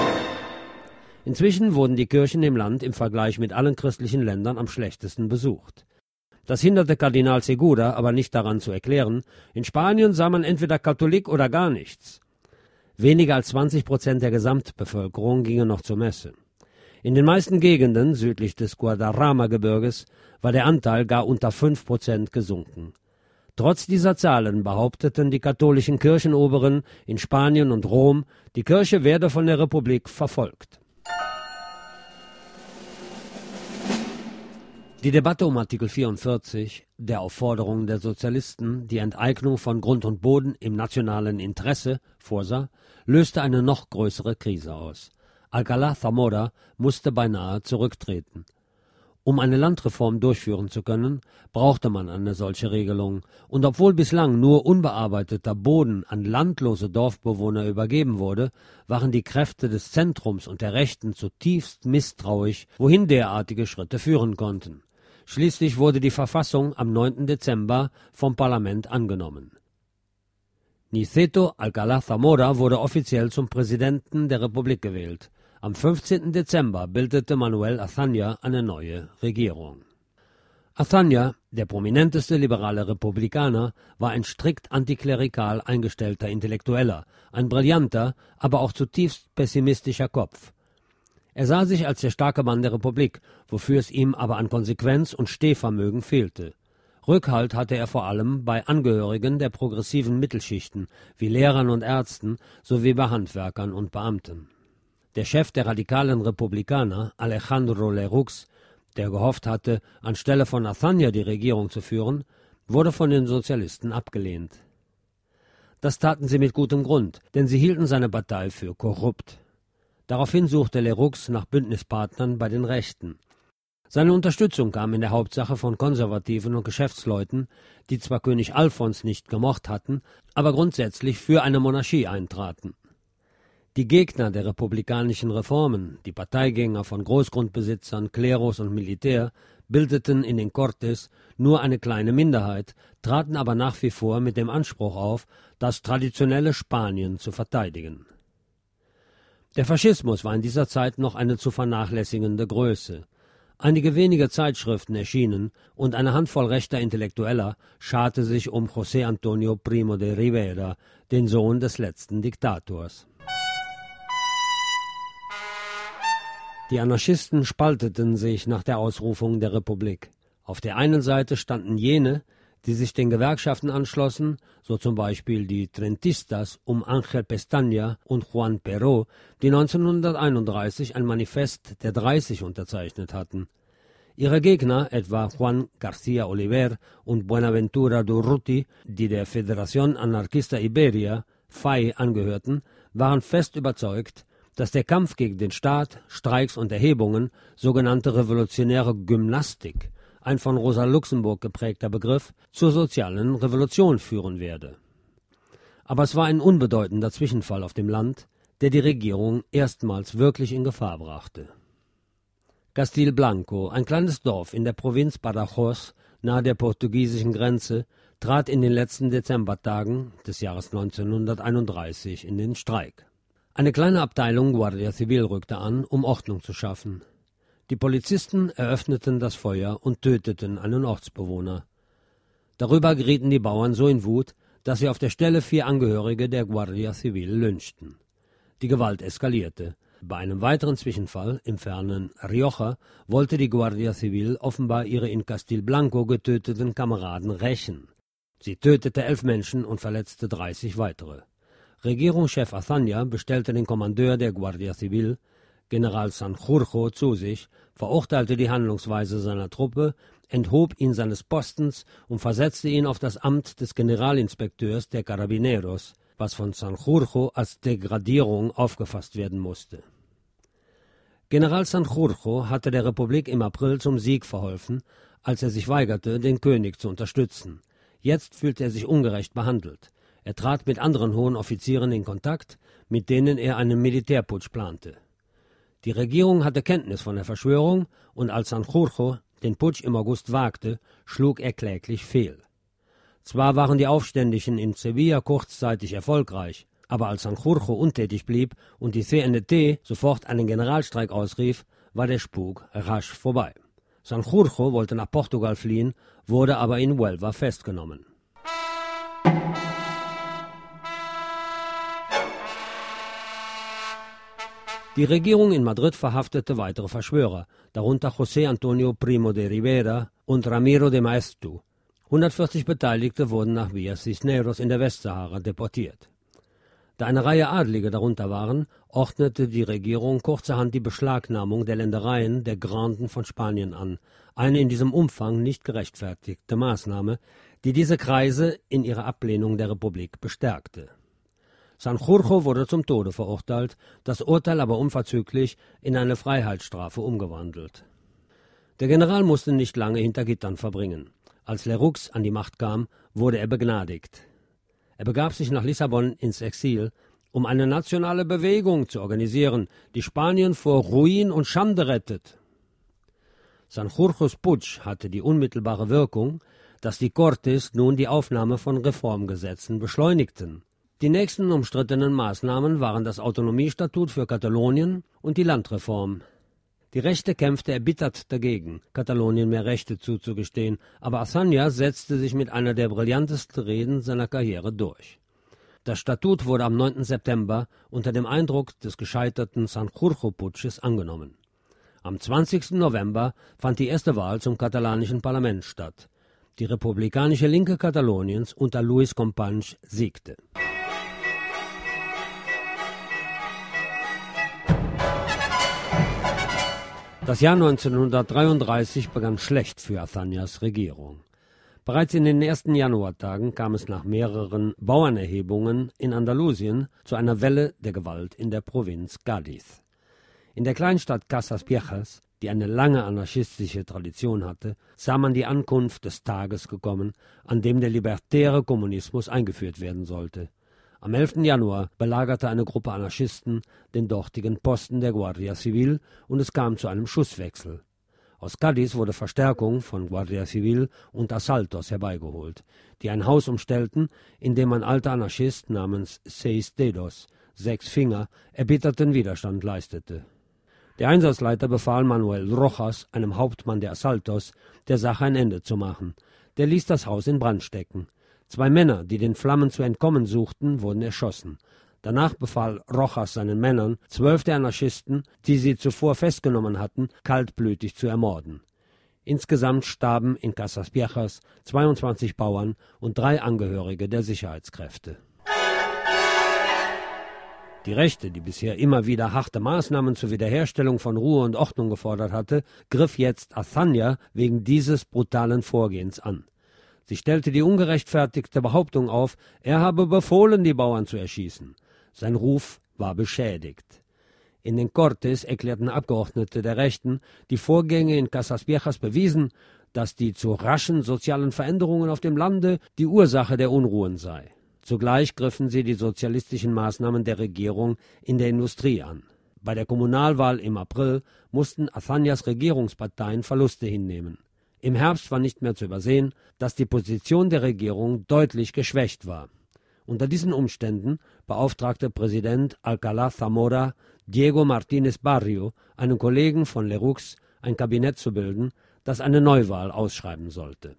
Inzwischen wurden die Kirchen im Land im Vergleich mit allen christlichen Ländern am schlechtesten besucht. Das hinderte Kardinal Segura aber nicht daran zu erklären, in Spanien sah man entweder Katholik oder gar nichts. Weniger als zwanzig Prozent der Gesamtbevölkerung gingen noch zur Messe. In den meisten Gegenden südlich des Guadarrama-Gebirges war der Anteil gar unter fünf Prozent gesunken. Trotz dieser Zahlen behaupteten die katholischen Kirchenoberen in Spanien und Rom, die Kirche werde von der Republik verfolgt. Die Debatte um Artikel vierundvierzig, der auf Forderung der Sozialisten die Enteignung von Grund und Boden im nationalen Interesse vorsah, löste eine noch größere Krise aus. Alcalá Zamora musste beinahe zurücktreten. Um eine Landreform durchführen zu können, brauchte man eine solche Regelung, und obwohl bislang nur unbearbeiteter Boden an landlose Dorfbewohner übergeben wurde, waren die Kräfte des Zentrums und der Rechten zutiefst misstrauisch, wohin derartige Schritte führen konnten. Schließlich wurde die Verfassung am neunten Dezember vom Parlament angenommen. Niceto Alcalá Zamora wurde offiziell zum Präsidenten der Republik gewählt. Am fünfzehnten Dezember bildete Manuel Azaña eine neue Regierung. Azaña, der prominenteste liberale Republikaner, war ein strikt antiklerikal eingestellter Intellektueller, ein brillanter, aber auch zutiefst pessimistischer Kopf. Er sah sich als der starke Mann der Republik, wofür es ihm aber an Konsequenz und Stehvermögen fehlte. Rückhalt hatte er vor allem bei Angehörigen der progressiven Mittelschichten wie Lehrern und Ärzten sowie bei Handwerkern und Beamten. Der Chef der radikalen Republikaner, Alejandro Lerroux, der gehofft hatte, anstelle von Azaña die Regierung zu führen, wurde von den Sozialisten abgelehnt. Das taten sie mit gutem Grund, denn sie hielten seine Partei für korrupt. Daraufhin suchte Lerroux nach Bündnispartnern bei den Rechten. Seine Unterstützung kam in der Hauptsache von Konservativen und Geschäftsleuten, die zwar König Alfons nicht gemocht hatten, aber grundsätzlich für eine Monarchie eintraten. Die Gegner der republikanischen Reformen, die Parteigänger von Großgrundbesitzern, Klerus und Militär, bildeten in den Cortes nur eine kleine Minderheit, traten aber nach wie vor mit dem Anspruch auf, das traditionelle Spanien zu verteidigen. Der Faschismus war in dieser Zeit noch eine zu vernachlässigende Größe. Einige wenige Zeitschriften erschienen und eine Handvoll rechter Intellektueller scharte sich um José Antonio Primo de Rivera, den Sohn des letzten Diktators. Die Anarchisten spalteten sich nach der Ausrufung der Republik. Auf der einen Seite standen jene, die sich den Gewerkschaften anschlossen, so zum Beispiel die Trentistas um Ángel Pestaña und Juan Peró, die neunzehnhunderteinunddreißig ein Manifest der dreißig unterzeichnet hatten. Ihre Gegner, etwa Juan García Oliver und Buenaventura Durruti, die der Federación Anarquista Iberia, F A I, angehörten, waren fest überzeugt, dass der Kampf gegen den Staat, Streiks und Erhebungen, sogenannte revolutionäre Gymnastik, ein von Rosa Luxemburg geprägter Begriff, zur sozialen Revolution führen werde. Aber es war ein unbedeutender Zwischenfall auf dem Land, der die Regierung erstmals wirklich in Gefahr brachte. Castilblanco, ein kleines Dorf in der Provinz Badajoz, nahe der portugiesischen Grenze, trat in den letzten Dezembertagen des Jahres neunzehnhunderteinunddreißig in den Streik. Eine kleine Abteilung Guardia Civil rückte an, um Ordnung zu schaffen. Die Polizisten eröffneten das Feuer und töteten einen Ortsbewohner. Darüber gerieten die Bauern so in Wut, dass sie auf der Stelle vier Angehörige der Guardia Civil lynchten. Die Gewalt eskalierte. Bei einem weiteren Zwischenfall im fernen Rioja wollte die Guardia Civil offenbar ihre in Castilblanco getöteten Kameraden rächen. Sie tötete elf Menschen und verletzte dreißig weitere. Regierungschef Azaña bestellte den Kommandeur der Guardia Civil, General Sanjurjo, zu sich, verurteilte die Handlungsweise seiner Truppe, enthob ihn seines Postens und versetzte ihn auf das Amt des Generalinspekteurs der Carabineros, was von Sanjurjo als Degradierung aufgefasst werden musste. General Sanjurjo hatte der Republik im April zum Sieg verholfen, als er sich weigerte, den König zu unterstützen. Jetzt fühlte er sich ungerecht behandelt. Er trat mit anderen hohen Offizieren in Kontakt, mit denen er einen Militärputsch plante. Die Regierung hatte Kenntnis von der Verschwörung und als Sanjurjo den Putsch im August wagte, schlug er kläglich fehl. Zwar waren die Aufständischen in Sevilla kurzzeitig erfolgreich, aber als Sanjurjo untätig blieb und die C N T sofort einen Generalstreik ausrief, war der Spuk rasch vorbei. Sanjurjo wollte nach Portugal fliehen, wurde aber in Huelva festgenommen. Die Regierung in Madrid verhaftete weitere Verschwörer, darunter José Antonio Primo de Rivera und Ramiro de Maeztu. hundertvierzig Beteiligte wurden nach Villa Cisneros in der Westsahara deportiert. Da eine Reihe Adlige darunter waren, ordnete die Regierung kurzerhand die Beschlagnahmung der Ländereien der Granden von Spanien an, eine in diesem Umfang nicht gerechtfertigte Maßnahme, die diese Kreise in ihrer Ablehnung der Republik bestärkte. Sanjurjo wurde zum Tode verurteilt, das Urteil aber unverzüglich in eine Freiheitsstrafe umgewandelt. Der General musste nicht lange hinter Gittern verbringen. Als Lerroux an die Macht kam, wurde er begnadigt. Er begab sich nach Lissabon ins Exil, um eine nationale Bewegung zu organisieren, die Spanien vor Ruin und Schande rettet. Sanjurjos Putsch hatte die unmittelbare Wirkung, dass die Cortes nun die Aufnahme von Reformgesetzen beschleunigten. Die nächsten umstrittenen Maßnahmen waren das Autonomiestatut für Katalonien und die Landreform. Die Rechte kämpfte erbittert dagegen, Katalonien mehr Rechte zuzugestehen, aber Azaña setzte sich mit einer der brillantesten Reden seiner Karriere durch. Das Statut wurde am neunten September unter dem Eindruck des gescheiterten Sanjurjo-Putsches angenommen. Am zwanzigsten November fand die erste Wahl zum katalanischen Parlament statt. Die republikanische Linke Kataloniens unter Luis Companys siegte. Das Jahr neunzehnhundertdreiunddreißig begann schlecht für Azañas Regierung. Bereits in den ersten Januartagen kam es nach mehreren Bauernerhebungen in Andalusien zu einer Welle der Gewalt in der Provinz Cádiz. In der Kleinstadt Casas Viejas, die eine lange anarchistische Tradition hatte, sah man die Ankunft des Tages gekommen, an dem der libertäre Kommunismus eingeführt werden sollte. Am elften Januar belagerte eine Gruppe Anarchisten den dortigen Posten der Guardia Civil und es kam zu einem Schusswechsel. Aus Cádiz wurde Verstärkung von Guardia Civil und Asaltos herbeigeholt, die ein Haus umstellten, in dem ein alter Anarchist namens Seis Dedos, sechs Finger, erbitterten Widerstand leistete. Der Einsatzleiter befahl Manuel Rojas, einem Hauptmann der Asaltos, der Sache ein Ende zu machen. Der ließ das Haus in Brand stecken. Zwei Männer, die den Flammen zu entkommen suchten, wurden erschossen. Danach befahl Rojas seinen Männern, zwölf der Anarchisten, die sie zuvor festgenommen hatten, kaltblütig zu ermorden. Insgesamt starben in Casas Viejas zweiundzwanzig Bauern und drei Angehörige der Sicherheitskräfte. Die Rechte, die bisher immer wieder harte Maßnahmen zur Wiederherstellung von Ruhe und Ordnung gefordert hatte, griff jetzt Azaña wegen dieses brutalen Vorgehens an. Sie stellte die ungerechtfertigte Behauptung auf, er habe befohlen, die Bauern zu erschießen. Sein Ruf war beschädigt. In den Cortes erklärten Abgeordnete der Rechten, die Vorgänge in Casas Viejas bewiesen, dass die zu raschen sozialen Veränderungen auf dem Lande die Ursache der Unruhen sei. Zugleich griffen sie die sozialistischen Maßnahmen der Regierung in der Industrie an. Bei der Kommunalwahl im April mussten Azañas Regierungsparteien Verluste hinnehmen. Im Herbst war nicht mehr zu übersehen, dass die Position der Regierung deutlich geschwächt war. Unter diesen Umständen beauftragte Präsident Alcalá Zamora Diego Martínez Barrio, einen Kollegen von Lerroux, ein Kabinett zu bilden, das eine Neuwahl ausschreiben sollte.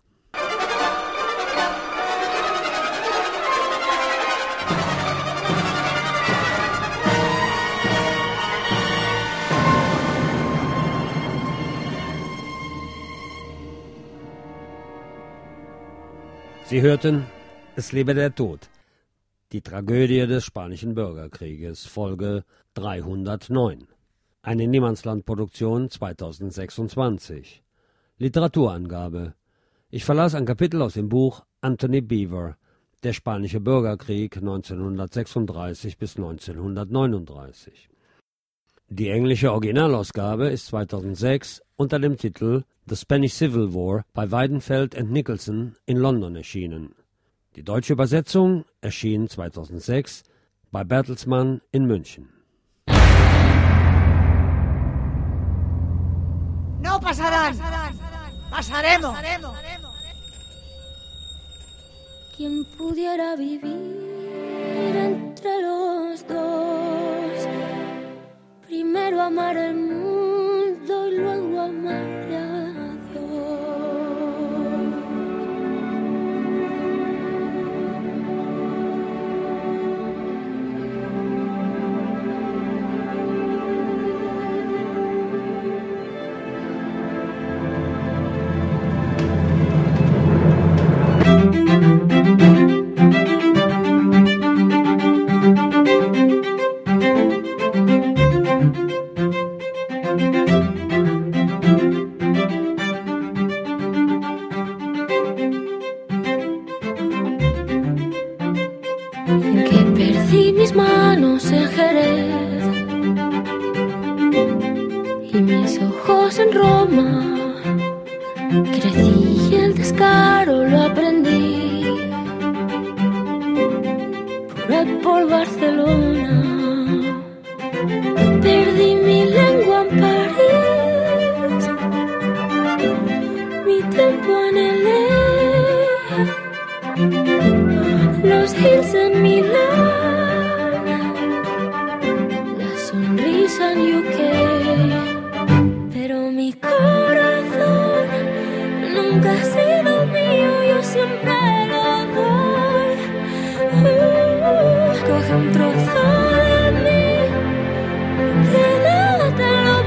Sie hörten Es lebe der Tod, die Tragödie des Spanischen Bürgerkrieges, Folge dreihundertneun. Eine Niemandslandproduktion zweitausendsechsundzwanzig. Literaturangabe. Ich verlas ein Kapitel aus dem Buch Anthony Beevor, Der Spanische Bürgerkrieg neunzehnhundertsechsunddreißig bis neunzehnhundertneununddreißig. Die englische Originalausgabe ist zweitausendsechs unter dem Titel The Spanish Civil War bei Weidenfeld and Nicholson in London erschienen. Die deutsche Übersetzung erschien zweitausendsechs bei Bertelsmann in München. No pasarán. Pasaremos. Quien pudiera vivir entre los dos, primero amar el mundo y luego amar a Dios.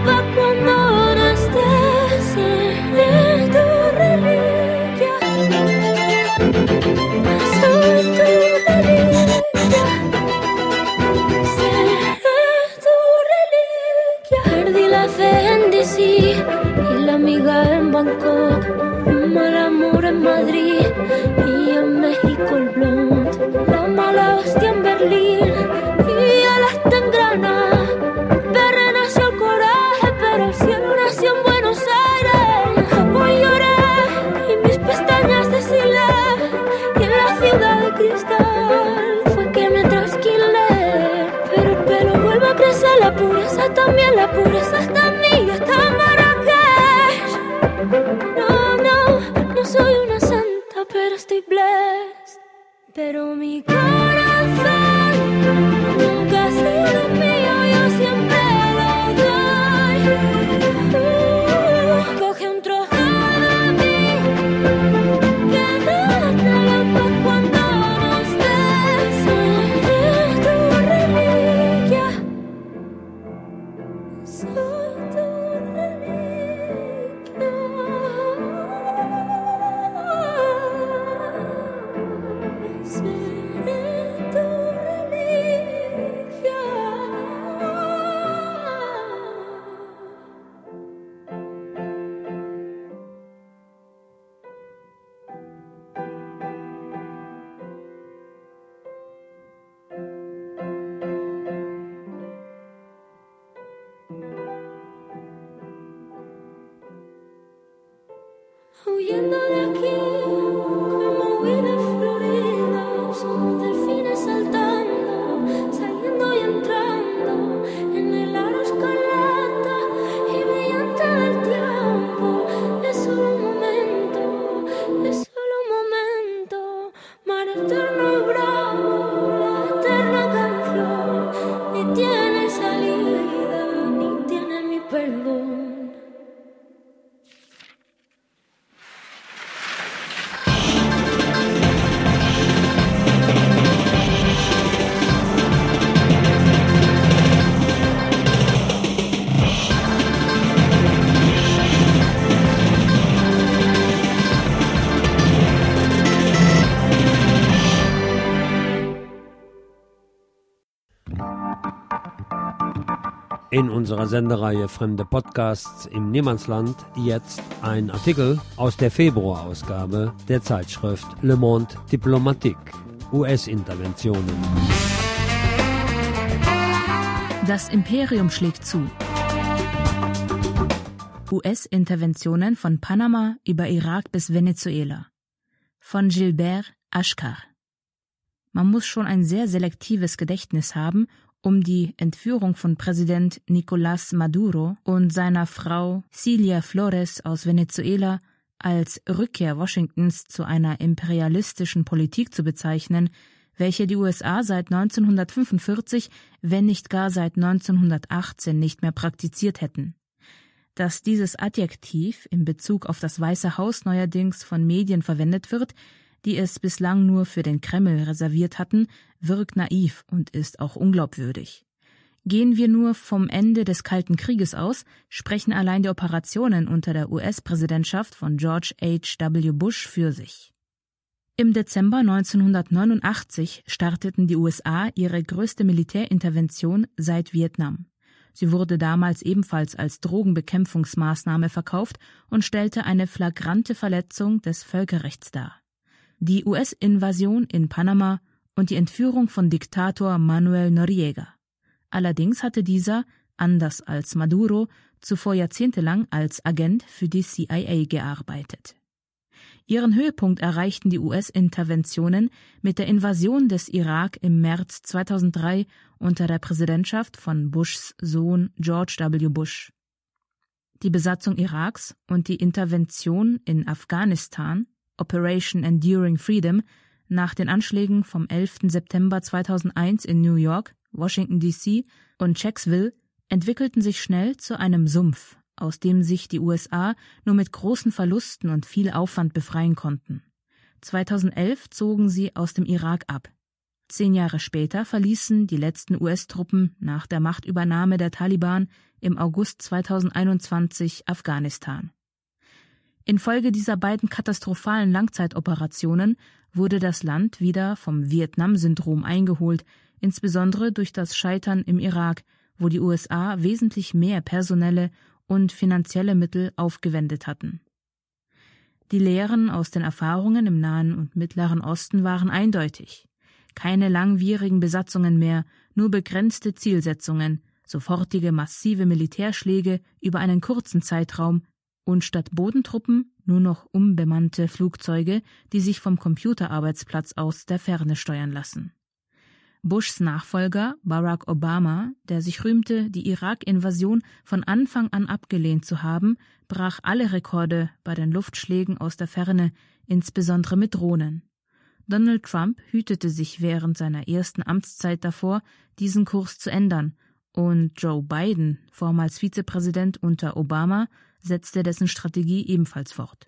Cuando no estés en tu reliquia. droga en Bangkok, un mal amor en Madrid y en México el blond, la mala hostia en Berlín y él está en Granada. Perra nació el coraje, pero el cielo nació en Buenos Aires. Hoy lloré y mis pestañas deshilé y en la ciudad de cristal fue que me trasquilé. Pero el pelo vuelve a crecer, la pureza también, la pureza está en mí y está en Marrakech. No, no, no soy una santa, pero estoy blessed. Pero mi corazón nunca ha sido mío, yo siempre lo doy. Uh, coge un trozo de mí, quédatelo pa' cuando no estés. Soy tu reliquia, soy tu reliquia. Seré tu reliquia. Huyendo de aquí, como huí de Florida, somos delfines saltando, saliendo y entrando en el aro escarlata y brillante del tiempo. Es solo un momento, es solo un momento, mar eterno y bravo, la eterna canción, ni tiene salida, ni tiene mi perdón. In unserer Sendereihe Fremde Podcasts im Niemandsland jetzt ein Artikel aus der Februarausgabe der Zeitschrift Le Monde Diplomatique, U S-Interventionen. Das Imperium schlägt zu. U S-Interventionen von Panama über Irak bis Venezuela. Von Gilbert Ashkar. Man muss schon ein sehr selektives Gedächtnis haben, um die Entführung von Präsident Nicolás Maduro und seiner Frau Cilia Flores aus Venezuela als Rückkehr Washingtons zu einer imperialistischen Politik zu bezeichnen, welche die U S A seit neunzehnhundertfünfundvierzig, wenn nicht gar seit neunzehnhundertachtzehn nicht mehr praktiziert hätten. Dass dieses Adjektiv in Bezug auf das Weiße Haus neuerdings von Medien verwendet wird, die es bislang nur für den Kreml reserviert hatten, wirkt naiv und ist auch unglaubwürdig. Gehen wir nur vom Ende des Kalten Krieges aus, sprechen allein die Operationen unter der U S-Präsidentschaft von George H W Bush für sich. Im Dezember neunzehnhundertneunundachtzig starteten die U S A ihre größte Militärintervention seit Vietnam. Sie wurde damals ebenfalls als Drogenbekämpfungsmaßnahme verkauft und stellte eine flagrante Verletzung des Völkerrechts dar. Die U S-Invasion in Panama und die Entführung von Diktator Manuel Noriega. Allerdings hatte dieser, anders als Maduro, zuvor jahrzehntelang als Agent für die C I A gearbeitet. Ihren Höhepunkt erreichten die U S-Interventionen mit der Invasion des Irak im März zweitausenddrei unter der Präsidentschaft von Bushs Sohn George W. Bush. Die Besatzung Iraks und die Intervention in Afghanistan, Operation Enduring Freedom, nach den Anschlägen vom elften September zweitausendeins in New York, Washington D C und Checksville entwickelten sich schnell zu einem Sumpf, aus dem sich die U S A nur mit großen Verlusten und viel Aufwand befreien konnten. zweitausendelf zogen sie aus dem Irak ab. Zehn Jahre später verließen die letzten U S-Truppen nach der Machtübernahme der Taliban im August zweitausendeinundzwanzig Afghanistan. Infolge dieser beiden katastrophalen Langzeitoperationen wurde das Land wieder vom Vietnam-Syndrom eingeholt, insbesondere durch das Scheitern im Irak, wo die U S A wesentlich mehr personelle und finanzielle Mittel aufgewendet hatten. Die Lehren aus den Erfahrungen im Nahen und Mittleren Osten waren eindeutig. Keine langwierigen Besatzungen mehr, nur begrenzte Zielsetzungen, sofortige massive Militärschläge über einen kurzen Zeitraum und statt Bodentruppen nur noch unbemannte Flugzeuge, die sich vom Computerarbeitsplatz aus der Ferne steuern lassen. Bushs Nachfolger Barack Obama, der sich rühmte, die Irak-Invasion von Anfang an abgelehnt zu haben, brach alle Rekorde bei den Luftschlägen aus der Ferne, insbesondere mit Drohnen. Donald Trump hütete sich während seiner ersten Amtszeit davor, diesen Kurs zu ändern, und Joe Biden, vormals Vizepräsident unter Obama, setzte dessen Strategie ebenfalls fort.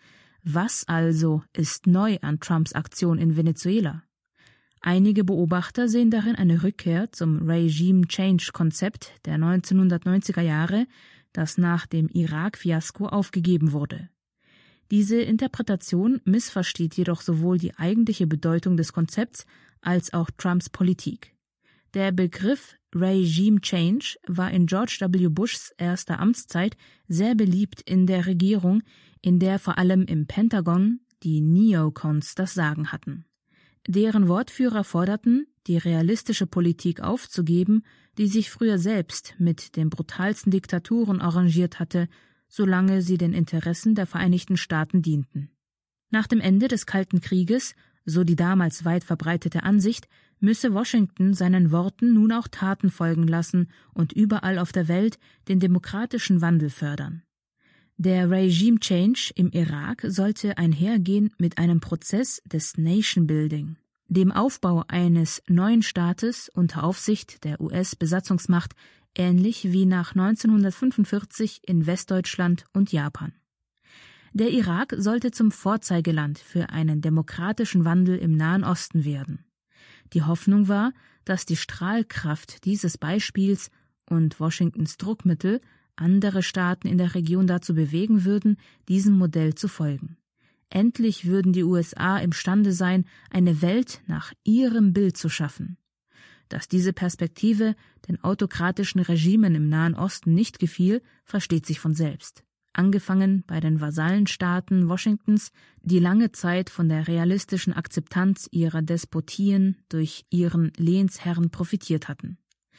Was also ist neu an Trumps Aktion in Venezuela? Einige Beobachter sehen darin eine Rückkehr zum Regime-Change-Konzept der neunzehnhundertneunziger Jahre, das nach dem Irak-Fiasko aufgegeben wurde. Diese Interpretation missversteht jedoch sowohl die eigentliche Bedeutung des Konzepts als auch Trumps Politik. Der Begriff Regime Change war in George W. Bushs erster Amtszeit sehr beliebt in der Regierung, in der vor allem im Pentagon die Neocons das Sagen hatten. Deren Wortführer forderten, die realistische Politik aufzugeben, die sich früher selbst mit den brutalsten Diktaturen arrangiert hatte, solange sie den Interessen der Vereinigten Staaten dienten. Nach dem Ende des Kalten Krieges, so die damals weit verbreitete Ansicht, müsse Washington seinen Worten nun auch Taten folgen lassen und überall auf der Welt den demokratischen Wandel fördern. Der Regime Change im Irak sollte einhergehen mit einem Prozess des Nation Building, dem Aufbau eines neuen Staates unter Aufsicht der U S-Besatzungsmacht, ähnlich wie nach neunzehnhundertfünfundvierzig in Westdeutschland und Japan. Der Irak sollte zum Vorzeigeland für einen demokratischen Wandel im Nahen Osten werden. Die Hoffnung war, dass die Strahlkraft dieses Beispiels und Washingtons Druckmittel andere Staaten in der Region dazu bewegen würden, diesem Modell zu folgen. Endlich würden die U S A imstande sein, eine Welt nach ihrem Bild zu schaffen. Dass diese Perspektive den autokratischen Regimen im Nahen Osten nicht gefiel, versteht sich von selbst. Angefangen bei den Vasallenstaaten Washingtons, die lange Zeit von der realistischen Akzeptanz ihrer Despotien durch ihren Lehnsherren profitiert hatten.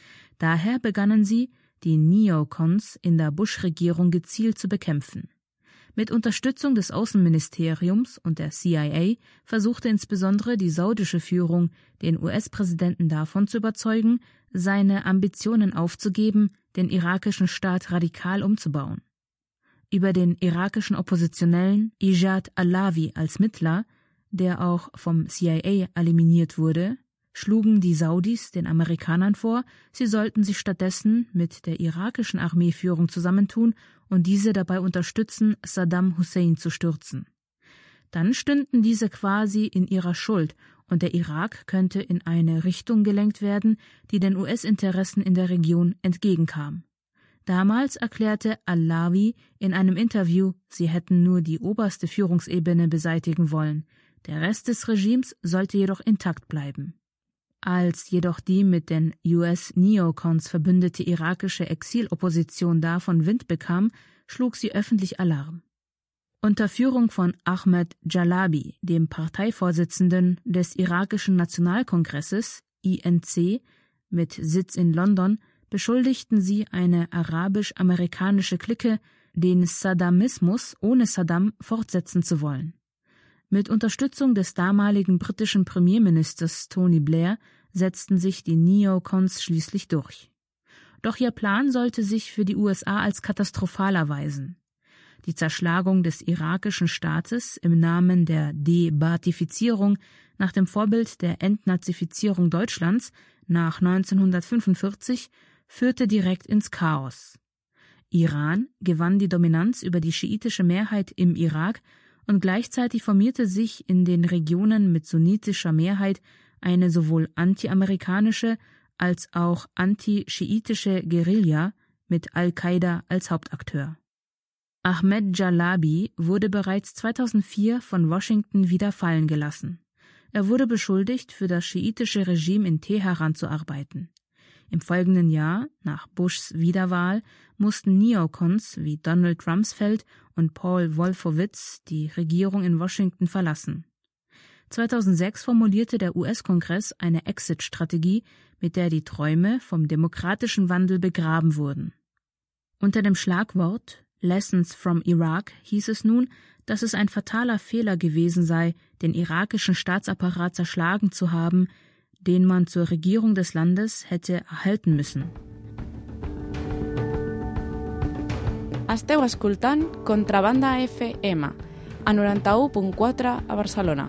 Daher begannen sie, die Neocons in der Bush-Regierung gezielt zu bekämpfen. Mit Unterstützung des Außenministeriums und der C I A versuchte insbesondere die saudische Führung, den U S-Präsidenten davon zu überzeugen, seine Ambitionen aufzugeben, den irakischen Staat radikal umzubauen. Über den irakischen Oppositionellen Ijad Allawi als Mittler, der auch vom C I A eliminiert wurde, schlugen die Saudis den Amerikanern vor, sie sollten sich stattdessen mit der irakischen Armeeführung zusammentun und diese dabei unterstützen, Saddam Hussein zu stürzen. Dann stünden diese quasi in ihrer Schuld und der Irak könnte in eine Richtung gelenkt werden, die den U S-Interessen in der Region entgegenkam. Damals erklärte Allawi in einem Interview, sie hätten nur die oberste Führungsebene beseitigen wollen, der Rest des Regimes sollte jedoch intakt bleiben. Als jedoch die mit den U S-Neocons verbündete irakische Exilopposition davon Wind bekam, schlug sie öffentlich Alarm. Unter Führung von Ahmed Jalabi, dem Parteivorsitzenden des irakischen Nationalkongresses I N C mit Sitz in London, beschuldigten sie eine arabisch-amerikanische Clique, den Saddamismus ohne Saddam fortsetzen zu wollen. Mit Unterstützung des damaligen britischen Premierministers Tony Blair setzten sich die Neocons schließlich durch. Doch ihr Plan sollte sich für die U S A als katastrophal erweisen. Die Zerschlagung des irakischen Staates im Namen der De-Baathifizierung nach dem Vorbild der Entnazifizierung Deutschlands nach neunzehnhundertfünfundvierzig führte direkt ins Chaos. Iran gewann die Dominanz über die schiitische Mehrheit im Irak und gleichzeitig formierte sich in den Regionen mit sunnitischer Mehrheit eine sowohl anti-amerikanische als auch anti-schiitische Guerilla mit Al-Qaida als Hauptakteur. Ahmed Jalabi wurde bereits zweitausendvier von Washington wieder fallen gelassen. Er wurde beschuldigt, für das schiitische Regime in Teheran zu arbeiten. Im folgenden Jahr, nach Bushs Wiederwahl, mussten Neocons wie Donald Rumsfeld und Paul Wolfowitz die Regierung in Washington verlassen. zweitausendsechs formulierte der U S-Kongress eine Exit-Strategie, mit der die Träume vom demokratischen Wandel begraben wurden. Unter dem Schlagwort Lessons from Iraq hieß es nun, dass es ein fataler Fehler gewesen sei, den irakischen Staatsapparat zerschlagen zu haben, den man zur Regierung des Landes hätte erhalten müssen. Esteu escoltant Contrabanda F M, a noranta-u punt quatre a Barcelona.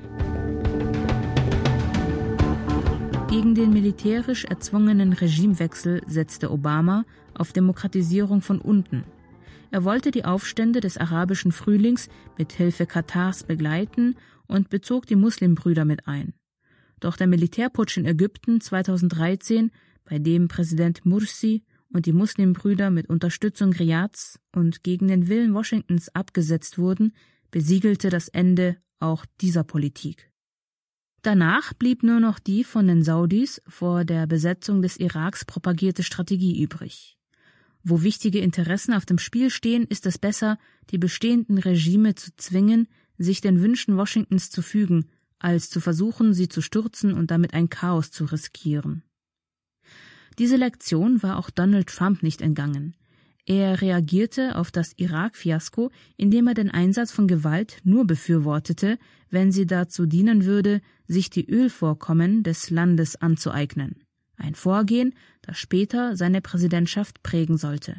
Gegen den militärisch erzwungenen Regimewechsel setzte Obama auf Demokratisierung von unten. Er wollte die Aufstände des arabischen Frühlings mit Hilfe Katars begleiten und bezog die Muslimbrüder mit ein. Doch der Militärputsch in Ägypten zweitausenddreizehn, bei dem Präsident Mursi und die Muslimbrüder mit Unterstützung Riads und gegen den Willen Washingtons abgesetzt wurden, besiegelte das Ende auch dieser Politik. Danach blieb nur noch die von den Saudis vor der Besetzung des Iraks propagierte Strategie übrig. Wo wichtige Interessen auf dem Spiel stehen, ist es besser, die bestehenden Regime zu zwingen, sich den Wünschen Washingtons zu fügen, als zu versuchen, sie zu stürzen und damit ein Chaos zu riskieren. Diese Lektion war auch Donald Trump nicht entgangen. Er reagierte auf das Irak-Fiasko, indem er den Einsatz von Gewalt nur befürwortete, wenn sie dazu dienen würde, sich die Ölvorkommen des Landes anzueignen. Ein Vorgehen, das später seine Präsidentschaft prägen sollte.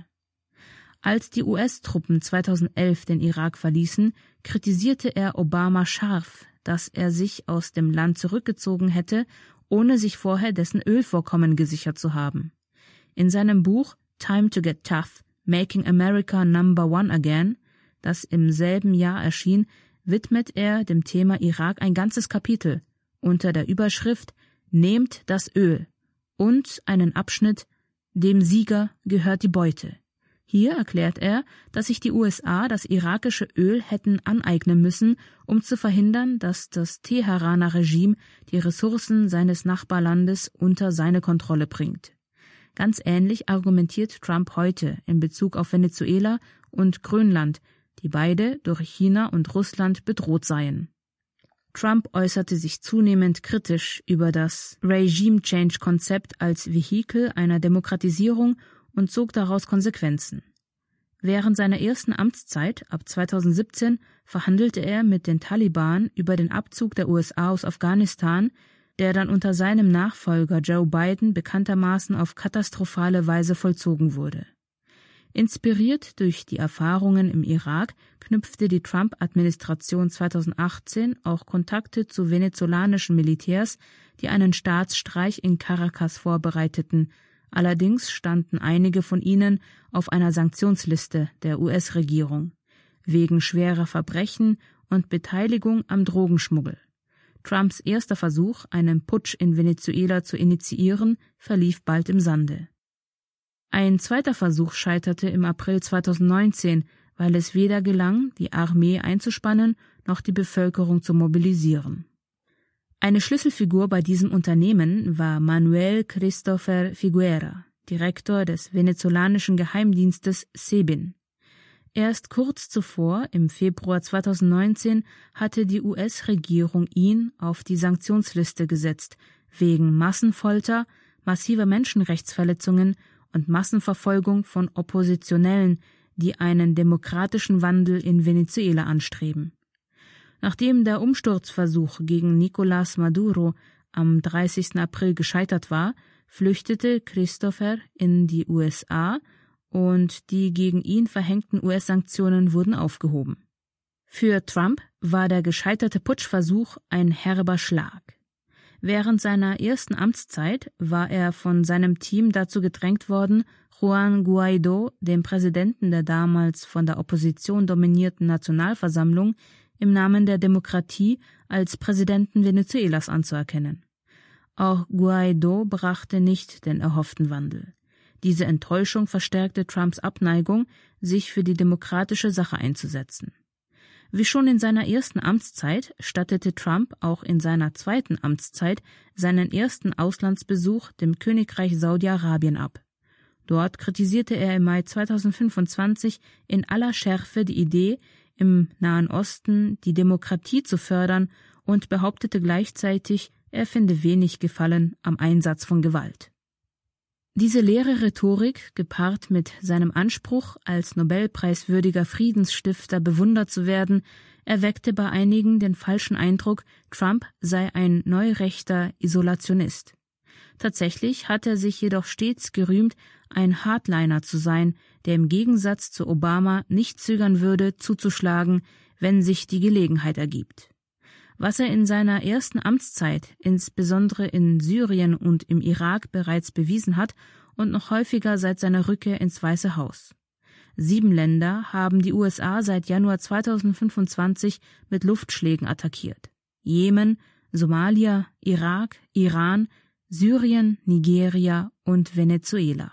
Als die U S-Truppen zweitausendelf den Irak verließen, kritisierte er Obama scharf, dass er sich aus dem Land zurückgezogen hätte, ohne sich vorher dessen Ölvorkommen gesichert zu haben. In seinem Buch Time to Get Tough, Making America Number One Again, das im selben Jahr erschien, widmet er dem Thema Irak ein ganzes Kapitel unter der Überschrift »Nehmt das Öl« und einen Abschnitt »Dem Sieger gehört die Beute«. Hier erklärt er, dass sich die U S A das irakische Öl hätten aneignen müssen, um zu verhindern, dass das Teheraner Regime die Ressourcen seines Nachbarlandes unter seine Kontrolle bringt. Ganz ähnlich argumentiert Trump heute in Bezug auf Venezuela und Grönland, die beide durch China und Russland bedroht seien. Trump äußerte sich zunehmend kritisch über das Regime-Change-Konzept als Vehikel einer Demokratisierung und zog daraus Konsequenzen. Während seiner ersten Amtszeit, ab zweitausendsiebzehn, verhandelte er mit den Taliban über den Abzug der U S A aus Afghanistan, der dann unter seinem Nachfolger Joe Biden bekanntermaßen auf katastrophale Weise vollzogen wurde. Inspiriert durch die Erfahrungen im Irak knüpfte die Trump-Administration zweitausendachtzehn auch Kontakte zu venezolanischen Militärs, die einen Staatsstreich in Caracas vorbereiteten. Allerdings standen einige von ihnen auf einer Sanktionsliste der U S-Regierung wegen schwerer Verbrechen und Beteiligung am Drogenschmuggel. Trumps erster Versuch, einen Putsch in Venezuela zu initiieren, verlief bald im Sande. Ein zweiter Versuch scheiterte im April zweitausendneunzehn, weil es weder gelang, die Armee einzuspannen, noch die Bevölkerung zu mobilisieren. Eine Schlüsselfigur bei diesem Unternehmen war Manuel Christopher Figuera, Direktor des venezolanischen Geheimdienstes SEBIN. Erst kurz zuvor, im Februar zweitausendneunzehn, hatte die U S-Regierung ihn auf die Sanktionsliste gesetzt, wegen Massenfolter, massiver Menschenrechtsverletzungen und Massenverfolgung von Oppositionellen, die einen demokratischen Wandel in Venezuela anstreben. Nachdem der Umsturzversuch gegen Nicolás Maduro am dreißigsten April gescheitert war, flüchtete Christopher in die U S A und die gegen ihn verhängten U S-Sanktionen wurden aufgehoben. Für Trump war der gescheiterte Putschversuch ein herber Schlag. Während seiner ersten Amtszeit war er von seinem Team dazu gedrängt worden, Juan Guaidó, dem Präsidenten der damals von der Opposition dominierten Nationalversammlung, im Namen der Demokratie als Präsidenten Venezuelas anzuerkennen. Auch Guaidó brachte nicht den erhofften Wandel. Diese Enttäuschung verstärkte Trumps Abneigung, sich für die demokratische Sache einzusetzen. Wie schon in seiner ersten Amtszeit stattete Trump auch in seiner zweiten Amtszeit seinen ersten Auslandsbesuch dem Königreich Saudi-Arabien ab. Dort kritisierte er im Mai zweitausendfünfundzwanzig in aller Schärfe die Idee, im Nahen Osten die Demokratie zu fördern und behauptete gleichzeitig, er finde wenig Gefallen am Einsatz von Gewalt. Diese leere Rhetorik, gepaart mit seinem Anspruch, als nobelpreiswürdiger Friedensstifter bewundert zu werden, erweckte bei einigen den falschen Eindruck, Trump sei ein neurechter Isolationist. Tatsächlich hat er sich jedoch stets gerühmt, ein Hardliner zu sein, der im Gegensatz zu Obama nicht zögern würde, zuzuschlagen, wenn sich die Gelegenheit ergibt. Was er in seiner ersten Amtszeit, insbesondere in Syrien und im Irak, bereits bewiesen hat und noch häufiger seit seiner Rückkehr ins Weiße Haus. Sieben Länder haben die U S A seit Januar zweitausendfünfundzwanzig mit Luftschlägen attackiert. Jemen, Somalia, Irak, Iran, Syrien, Nigeria und Venezuela.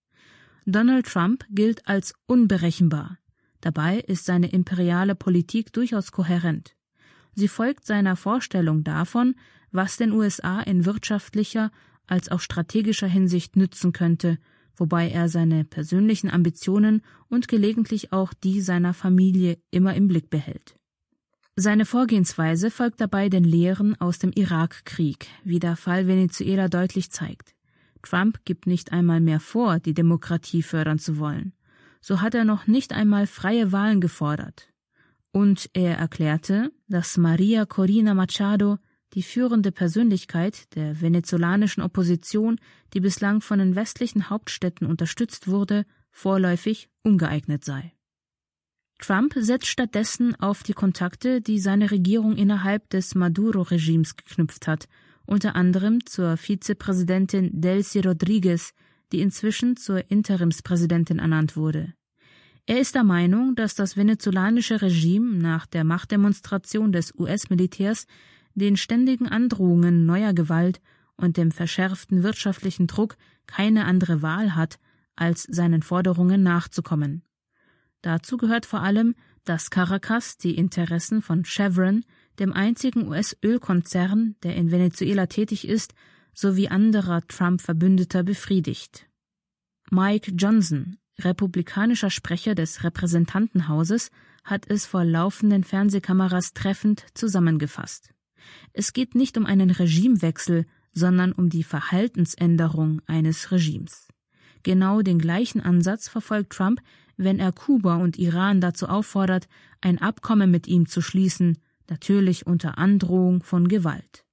Donald Trump gilt als unberechenbar. Dabei ist seine imperiale Politik durchaus kohärent. Sie folgt seiner Vorstellung davon, was den U S A in wirtschaftlicher als auch strategischer Hinsicht nützen könnte, wobei er seine persönlichen Ambitionen und gelegentlich auch die seiner Familie immer im Blick behält. Seine Vorgehensweise folgt dabei den Lehren aus dem Irakkrieg, wie der Fall Venezuela deutlich zeigt. Trump gibt nicht einmal mehr vor, die Demokratie fördern zu wollen. So hat er noch nicht einmal freie Wahlen gefordert. Und er erklärte, dass Maria Corina Machado, die führende Persönlichkeit der venezolanischen Opposition, die bislang von den westlichen Hauptstädten unterstützt wurde, vorläufig ungeeignet sei. Trump setzt stattdessen auf die Kontakte, die seine Regierung innerhalb des Maduro-Regimes geknüpft hat, unter anderem zur Vizepräsidentin Delcy Rodriguez, die inzwischen zur Interimspräsidentin ernannt wurde. Er ist der Meinung, dass das venezolanische Regime nach der Machtdemonstration des U S-Militärs, den ständigen Androhungen neuer Gewalt und dem verschärften wirtschaftlichen Druck keine andere Wahl hat, als seinen Forderungen nachzukommen. Dazu gehört vor allem, dass Caracas die Interessen von Chevron, dem einzigen U S-Ölkonzern, der in Venezuela tätig ist, sowie anderer Trump-Verbündeter befriedigt. Mike Johnson, republikanischer Sprecher des Repräsentantenhauses, hat es vor laufenden Fernsehkameras treffend zusammengefasst. Es geht nicht um einen Regimewechsel, sondern um die Verhaltensänderung eines Regimes. Genau den gleichen Ansatz verfolgt Trump, wenn er Kuba und Iran dazu auffordert, ein Abkommen mit ihm zu schließen, natürlich unter Androhung von Gewalt.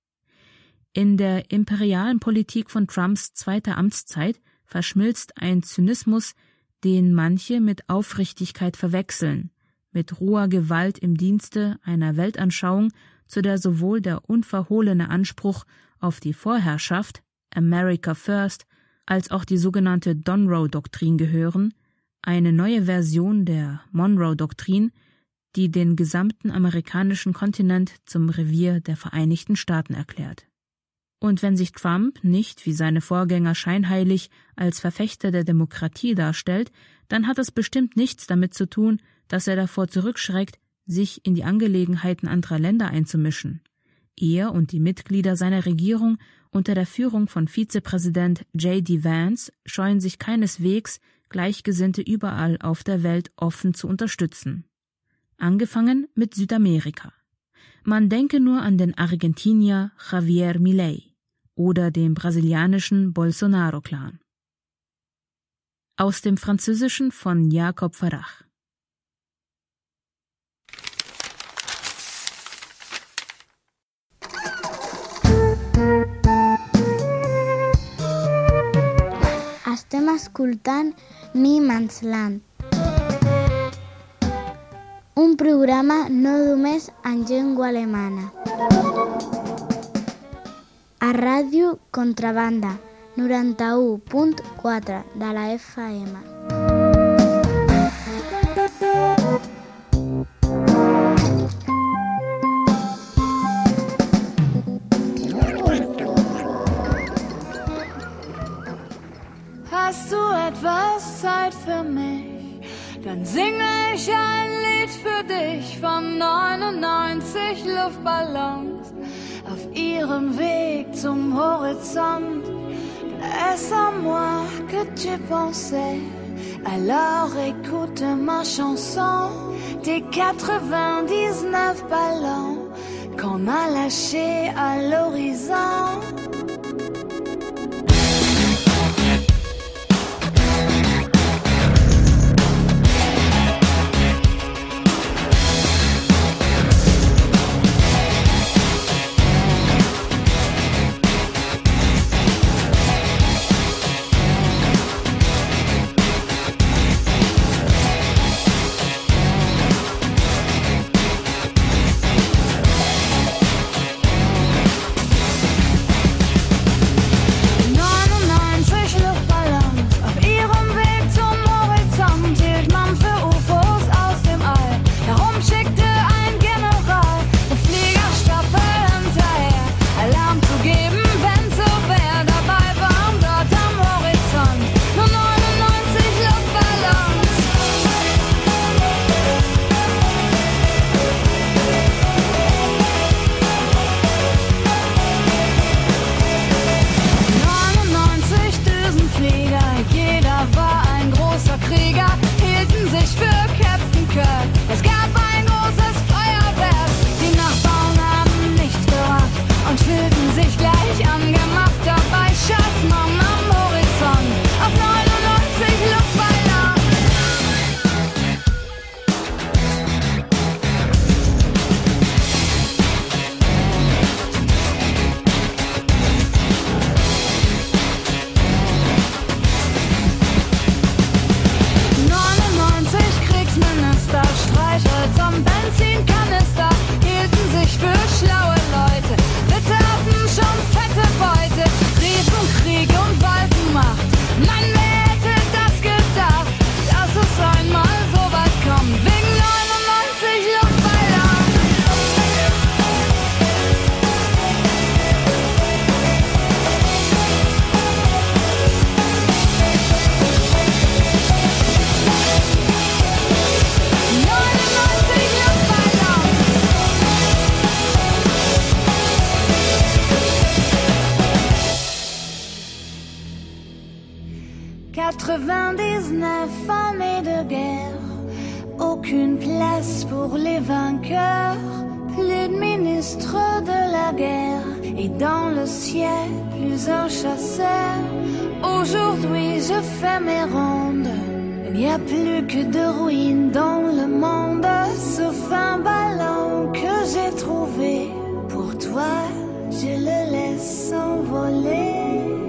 In der imperialen Politik von Trumps zweiter Amtszeit verschmilzt ein Zynismus, den manche mit Aufrichtigkeit verwechseln, mit roher Gewalt im Dienste einer Weltanschauung, zu der sowohl der unverhohlene Anspruch auf die Vorherrschaft, America First, als auch die sogenannte Donroe-Doktrin gehören, eine neue Version der Monroe-Doktrin, die den gesamten amerikanischen Kontinent zum Revier der Vereinigten Staaten erklärt. Und wenn sich Trump nicht, wie seine Vorgänger scheinheilig, als Verfechter der Demokratie darstellt, dann hat das bestimmt nichts damit zu tun, dass er davor zurückschreckt, sich in die Angelegenheiten anderer Länder einzumischen. Er und die Mitglieder seiner Regierung unter der Führung von Vizepräsident J D Vance scheuen sich keineswegs, Gleichgesinnte überall auf der Welt offen zu unterstützen. Angefangen mit Südamerika. Man denke nur an den Argentinier Javier Milei oder den brasilianischen Bolsonaro-Clan. Aus dem Französischen von Jakob Farach. Estem escoltant Mi Mans Land, un programa no només en llengua alemana. A Ràdio Contrabanda, noranta-u punt quatre de la F M. Hast du etwas Zeit für mich, dann singe ich ein Lied für dich. sich von neunundneunzig Luftballons auf ihrem Weg zum Horizont. Est-ce à moi que tu pensais? Alors écoute ma chanson des quatre-vingt-dix-neuf ballons qu'on a lâchés à l'horizon. quatre-vingt-dix-neuf années de guerre, aucune place pour les vainqueurs, plus de ministre de la guerre, et dans le ciel plus un chasseur. Aujourd'hui je fais mes rondes, il n'y a plus que de ruines dans le monde, sauf un ballon que j'ai trouvé. Pour toi, je le laisse s'envoler.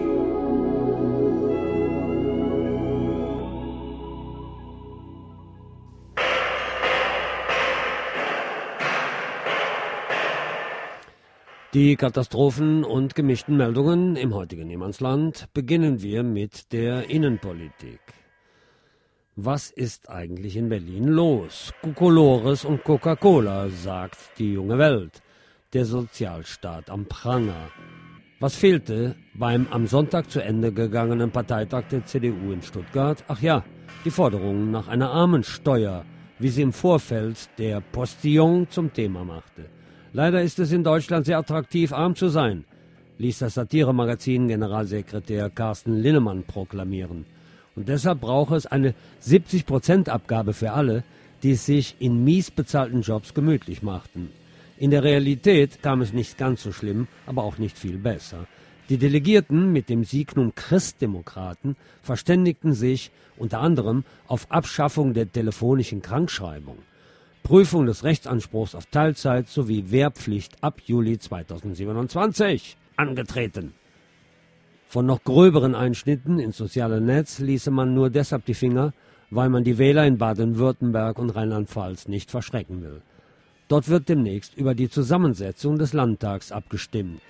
Die Katastrophen und gemischten Meldungen im heutigen Niemandsland beginnen wir mit der Innenpolitik. Was ist eigentlich in Berlin los? Kokolores und Coca-Cola, sagt die junge Welt. Der Sozialstaat am Pranger. Was fehlte beim am Sonntag zu Ende gegangenen Parteitag der C D U in Stuttgart? Ach ja, die Forderung nach einer Armensteuer, wie sie im Vorfeld der Postillon zum Thema machte. Leider ist es in Deutschland sehr attraktiv, arm zu sein, ließ das Satiremagazin Generalsekretär Carsten Linnemann proklamieren. Und deshalb brauche es eine siebzig Prozent Abgabe für alle, die es sich in mies bezahlten Jobs gemütlich machten. In der Realität kam es nicht ganz so schlimm, aber auch nicht viel besser. Die Delegierten mit dem Signum Christdemokraten verständigten sich unter anderem auf Abschaffung der telefonischen Krankschreibung, Prüfung des Rechtsanspruchs auf Teilzeit sowie Wehrpflicht ab Juli zweitausendsiebenundzwanzig angetreten. Von noch gröberen Einschnitten ins soziale Netz ließe man nur deshalb die Finger, weil man die Wähler in Baden-Württemberg und Rheinland-Pfalz nicht verschrecken will. Dort wird demnächst über die Zusammensetzung des Landtags abgestimmt.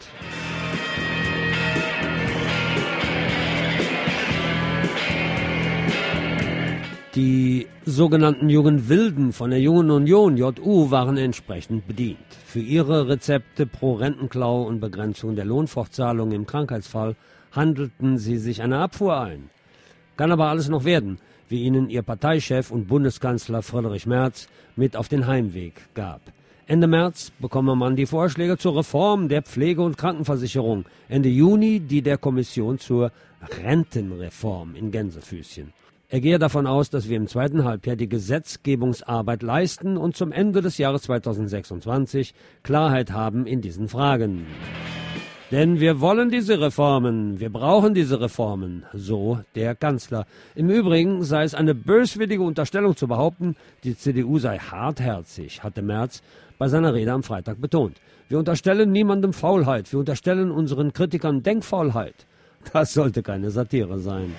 Die sogenannten Jungen Wilden von der Jungen Union J U waren entsprechend bedient. Für ihre Rezepte pro Rentenklau und Begrenzung der Lohnfortzahlung im Krankheitsfall handelten sie sich eine Abfuhr ein. Kann aber alles noch werden. wie ihnen ihr Parteichef und Bundeskanzler Friedrich Merz mit auf den Heimweg gab. Ende März bekomme man die Vorschläge zur Reform der Pflege- und Krankenversicherung. Ende Juni die der Kommission zur Rentenreform in Gänsefüßchen. Er gehe davon aus, dass wir im zweiten Halbjahr die Gesetzgebungsarbeit leisten und zum Ende des Jahres zweitausendsechsundzwanzig Klarheit haben in diesen Fragen. Denn wir wollen diese Reformen, wir brauchen diese Reformen, so der Kanzler. Im Übrigen sei es eine böswillige Unterstellung zu behaupten, die C D U sei hartherzig, hatte Merz bei seiner Rede am Freitag betont. Wir unterstellen niemandem Faulheit, wir unterstellen unseren Kritikern Denkfaulheit. Das sollte keine Satire sein.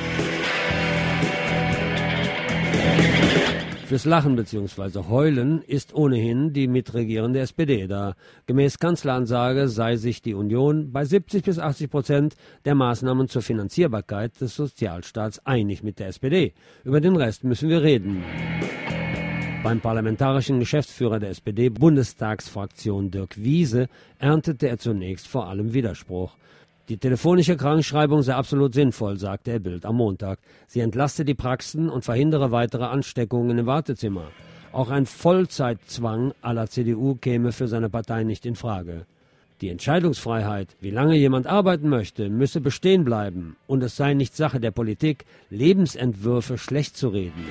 Fürs Lachen bzw. Heulen ist ohnehin die mitregierende S P D da. Gemäß Kanzleransage sei sich die Union bei siebzig bis achtzig Prozent der Maßnahmen zur Finanzierbarkeit des Sozialstaats einig mit der S P D. Über den Rest müssen wir reden. Beim parlamentarischen Geschäftsführer der S P D-Bundestagsfraktion Dirk Wiese erntete er zunächst vor allem Widerspruch. Die telefonische Krankschreibung sei absolut sinnvoll, sagte er Bild am Montag. Sie entlaste die Praxen und verhindere weitere Ansteckungen im Wartezimmer. Auch ein Vollzeitzwang à la C D U käme für seine Partei nicht in Frage. Die Entscheidungsfreiheit, wie lange jemand arbeiten möchte, müsse bestehen bleiben. Und es sei nicht Sache der Politik, Lebensentwürfe schlecht zu reden.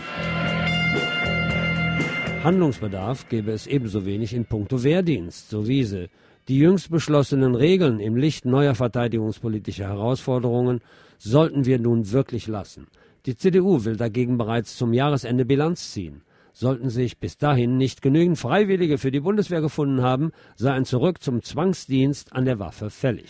Handlungsbedarf gäbe es ebenso wenig in puncto Wehrdienst, so Wiese. Die jüngst beschlossenen Regeln im Licht neuer verteidigungspolitischer Herausforderungen sollten wir nun wirklich lassen. Die C D U will dagegen bereits zum Jahresende Bilanz ziehen. Sollten sich bis dahin nicht genügend Freiwillige für die Bundeswehr gefunden haben, sei ein Zurück zum Zwangsdienst an der Waffe fällig.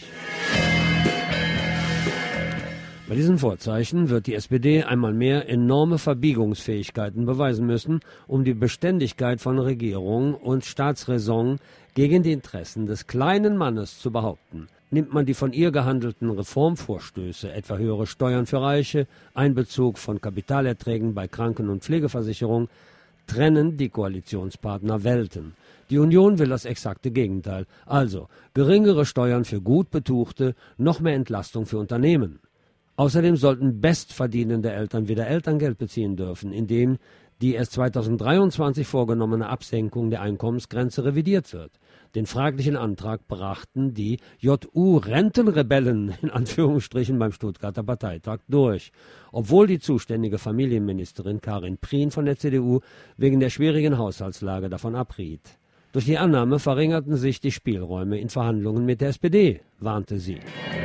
Bei diesen Vorzeichen wird die S P D einmal mehr enorme Verbiegungsfähigkeiten beweisen müssen, um die Beständigkeit von Regierung und Staatsräson gegen die Interessen des kleinen Mannes zu behaupten. Nimmt man die von ihr gehandelten Reformvorstöße, etwa höhere Steuern für Reiche, Einbezug von Kapitalerträgen bei Kranken- und Pflegeversicherung, trennen die Koalitionspartner Welten. Die Union will das exakte Gegenteil, also geringere Steuern für gut Betuchte, noch mehr Entlastung für Unternehmen. Außerdem sollten bestverdienende Eltern wieder Elterngeld beziehen dürfen, indem die erst zweitausenddreiundzwanzig vorgenommene Absenkung der Einkommensgrenze revidiert wird. Den fraglichen Antrag brachten die J U-Rentenrebellen in Anführungsstrichen beim Stuttgarter Parteitag durch, obwohl die zuständige Familienministerin Karin Prien von der C D U wegen der schwierigen Haushaltslage davon abriet. Durch die Annahme verringerten sich die Spielräume in Verhandlungen mit der S P D, warnte sie.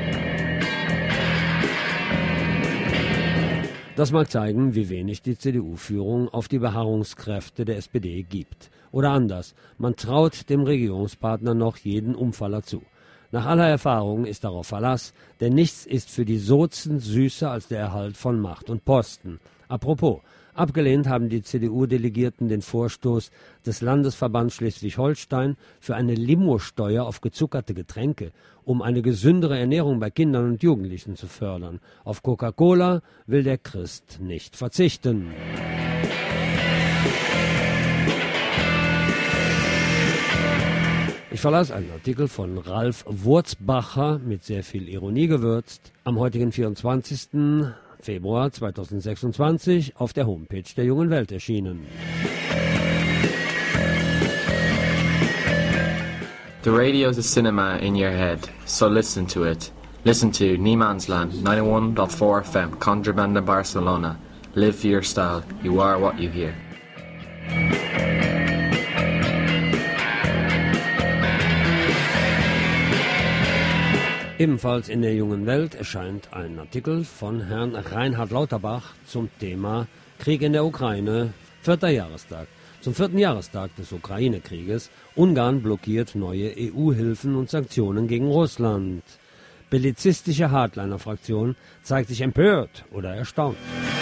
Das mag zeigen, wie wenig die C D U-Führung auf die Beharrungskräfte der S P D gibt. Oder anders, man traut dem Regierungspartner noch jeden Umfaller zu. Nach aller Erfahrung ist darauf Verlass, denn nichts ist für die Sozen süßer als der Erhalt von Macht und Posten. Apropos, abgelehnt haben die C D U-Delegierten den Vorstoß des Landesverbands Schleswig-Holstein für eine Limosteuer auf gezuckerte Getränke, um eine gesündere Ernährung bei Kindern und Jugendlichen zu fördern. Auf Coca-Cola will der Christ nicht verzichten. Ich verlas einen Artikel von Ralf Wurzbacher mit sehr viel Ironie gewürzt am heutigen vierundzwanzigsten Februar zweitausendsechsundzwanzig auf der Homepage der Jungen Welt erschienen. The radio is a cinema in your head, so listen to it. Listen to Nieman's Land, ninety-one point four F M, Contrabanda Barcelona. Live for your style. You are what you hear. Ebenfalls in der Jungen Welt erscheint ein Artikel von Herrn Reinhard Lauterbach zum Thema Krieg in der Ukraine, vierter Jahrestag. Zum vierten Jahrestag des Ukraine-Krieges. Ungarn blockiert neue E U-Hilfen und Sanktionen gegen Russland. Bellizistische Hardliner-Fraktion zeigt sich empört oder erstaunt.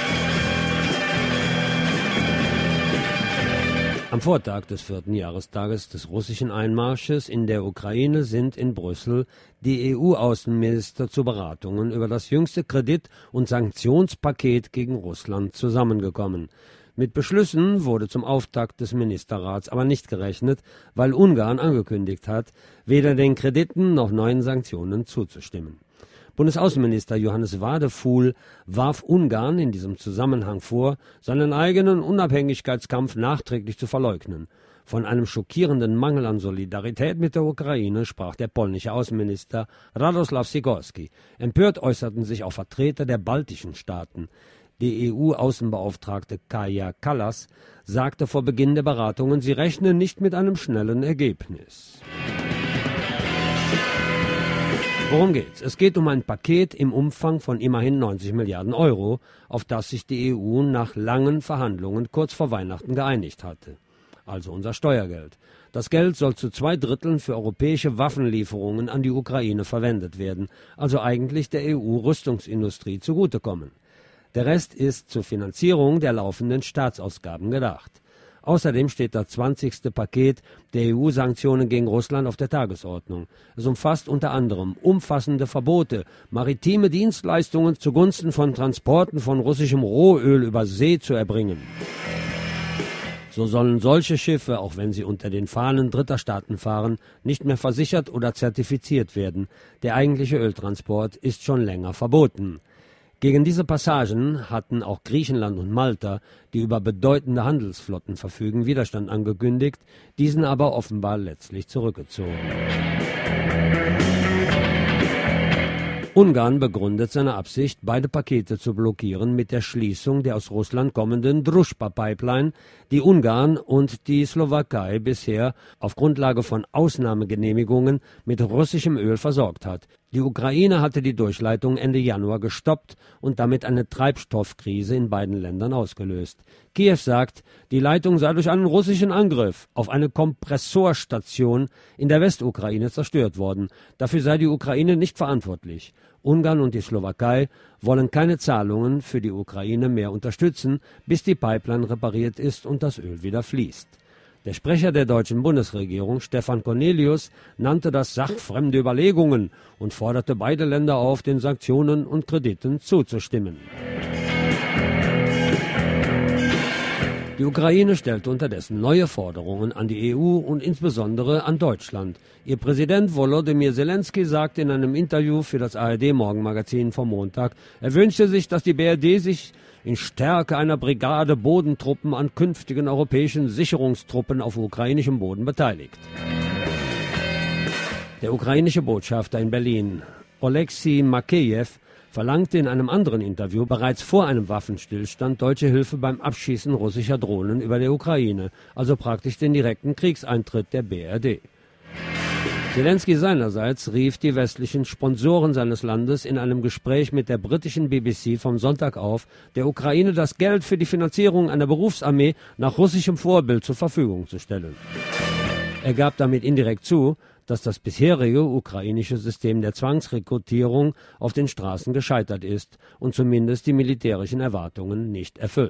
Am Vortag des vierten Jahrestages des russischen Einmarsches in der Ukraine sind in Brüssel die E U-Außenminister zu Beratungen über das jüngste Kredit- und Sanktionspaket gegen Russland zusammengekommen. Mit Beschlüssen wurde zum Auftakt des Ministerrats aber nicht gerechnet, weil Ungarn angekündigt hat, weder den Krediten noch neuen Sanktionen zuzustimmen. Bundesaußenminister Johannes Wadefuhl warf Ungarn in diesem Zusammenhang vor, seinen eigenen Unabhängigkeitskampf nachträglich zu verleugnen. Von einem schockierenden Mangel an Solidarität mit der Ukraine sprach der polnische Außenminister Radosław Sikorski. Empört äußerten sich auch Vertreter der baltischen Staaten. Die E U-Außenbeauftragte Kaja Kallas sagte vor Beginn der Beratungen, sie rechne nicht mit einem schnellen Ergebnis. Worum geht's? Es geht um ein Paket im Umfang von immerhin neunzig Milliarden Euro, auf das sich die E U nach langen Verhandlungen kurz vor Weihnachten geeinigt hatte. Also unser Steuergeld. Das Geld soll zu zwei Dritteln für europäische Waffenlieferungen an die Ukraine verwendet werden, also eigentlich der E U-Rüstungsindustrie zugutekommen. Der Rest ist zur Finanzierung der laufenden Staatsausgaben gedacht. Außerdem steht das zwanzigste Paket der E U-Sanktionen gegen Russland auf der Tagesordnung. Es umfasst unter anderem umfassende Verbote, maritime Dienstleistungen zugunsten von Transporten von russischem Rohöl über See zu erbringen. So sollen solche Schiffe, auch wenn sie unter den Fahnen dritter Staaten fahren, nicht mehr versichert oder zertifiziert werden. Der eigentliche Öltransport ist schon länger verboten. Gegen diese Passagen hatten auch Griechenland und Malta, die über bedeutende Handelsflotten verfügen, Widerstand angekündigt, diesen aber offenbar letztlich zurückgezogen. Ungarn begründet seine Absicht, beide Pakete zu blockieren mit der Schließung der aus Russland kommenden Družba-Pipeline, die Ungarn und die Slowakei bisher auf Grundlage von Ausnahmegenehmigungen mit russischem Öl versorgt hat. Die Ukraine hatte die Durchleitung Ende Januar gestoppt und damit eine Treibstoffkrise in beiden Ländern ausgelöst. Kiew sagt, die Leitung sei durch einen russischen Angriff auf eine Kompressorstation in der Westukraine zerstört worden. Dafür sei die Ukraine nicht verantwortlich. Ungarn und die Slowakei wollen keine Zahlungen für die Ukraine mehr unterstützen, bis die Pipeline repariert ist und das Öl wieder fließt. Der Sprecher der deutschen Bundesregierung, Stefan Cornelius, nannte das sachfremde Überlegungen und forderte beide Länder auf, den Sanktionen und Krediten zuzustimmen. Die Ukraine stellte unterdessen neue Forderungen an die E U und insbesondere an Deutschland. Ihr Präsident Volodymyr Zelensky sagte in einem Interview für das A R D-Morgenmagazin vom Montag, er wünschte sich, dass die B R D sich in Stärke einer Brigade Bodentruppen an künftigen europäischen Sicherungstruppen auf ukrainischem Boden beteiligt. Der ukrainische Botschafter in Berlin, Oleksiy Makeyew, verlangte in einem anderen Interview bereits vor einem Waffenstillstand deutsche Hilfe beim Abschießen russischer Drohnen über der Ukraine, also praktisch den direkten Kriegseintritt der B R D. Zelensky seinerseits rief die westlichen Sponsoren seines Landes in einem Gespräch mit der britischen B B C vom Sonntag auf, der Ukraine das Geld für die Finanzierung einer Berufsarmee nach russischem Vorbild zur Verfügung zu stellen. Er gab damit indirekt zu, dass das bisherige ukrainische System der Zwangsrekrutierung auf den Straßen gescheitert ist und zumindest die militärischen Erwartungen nicht erfüllt.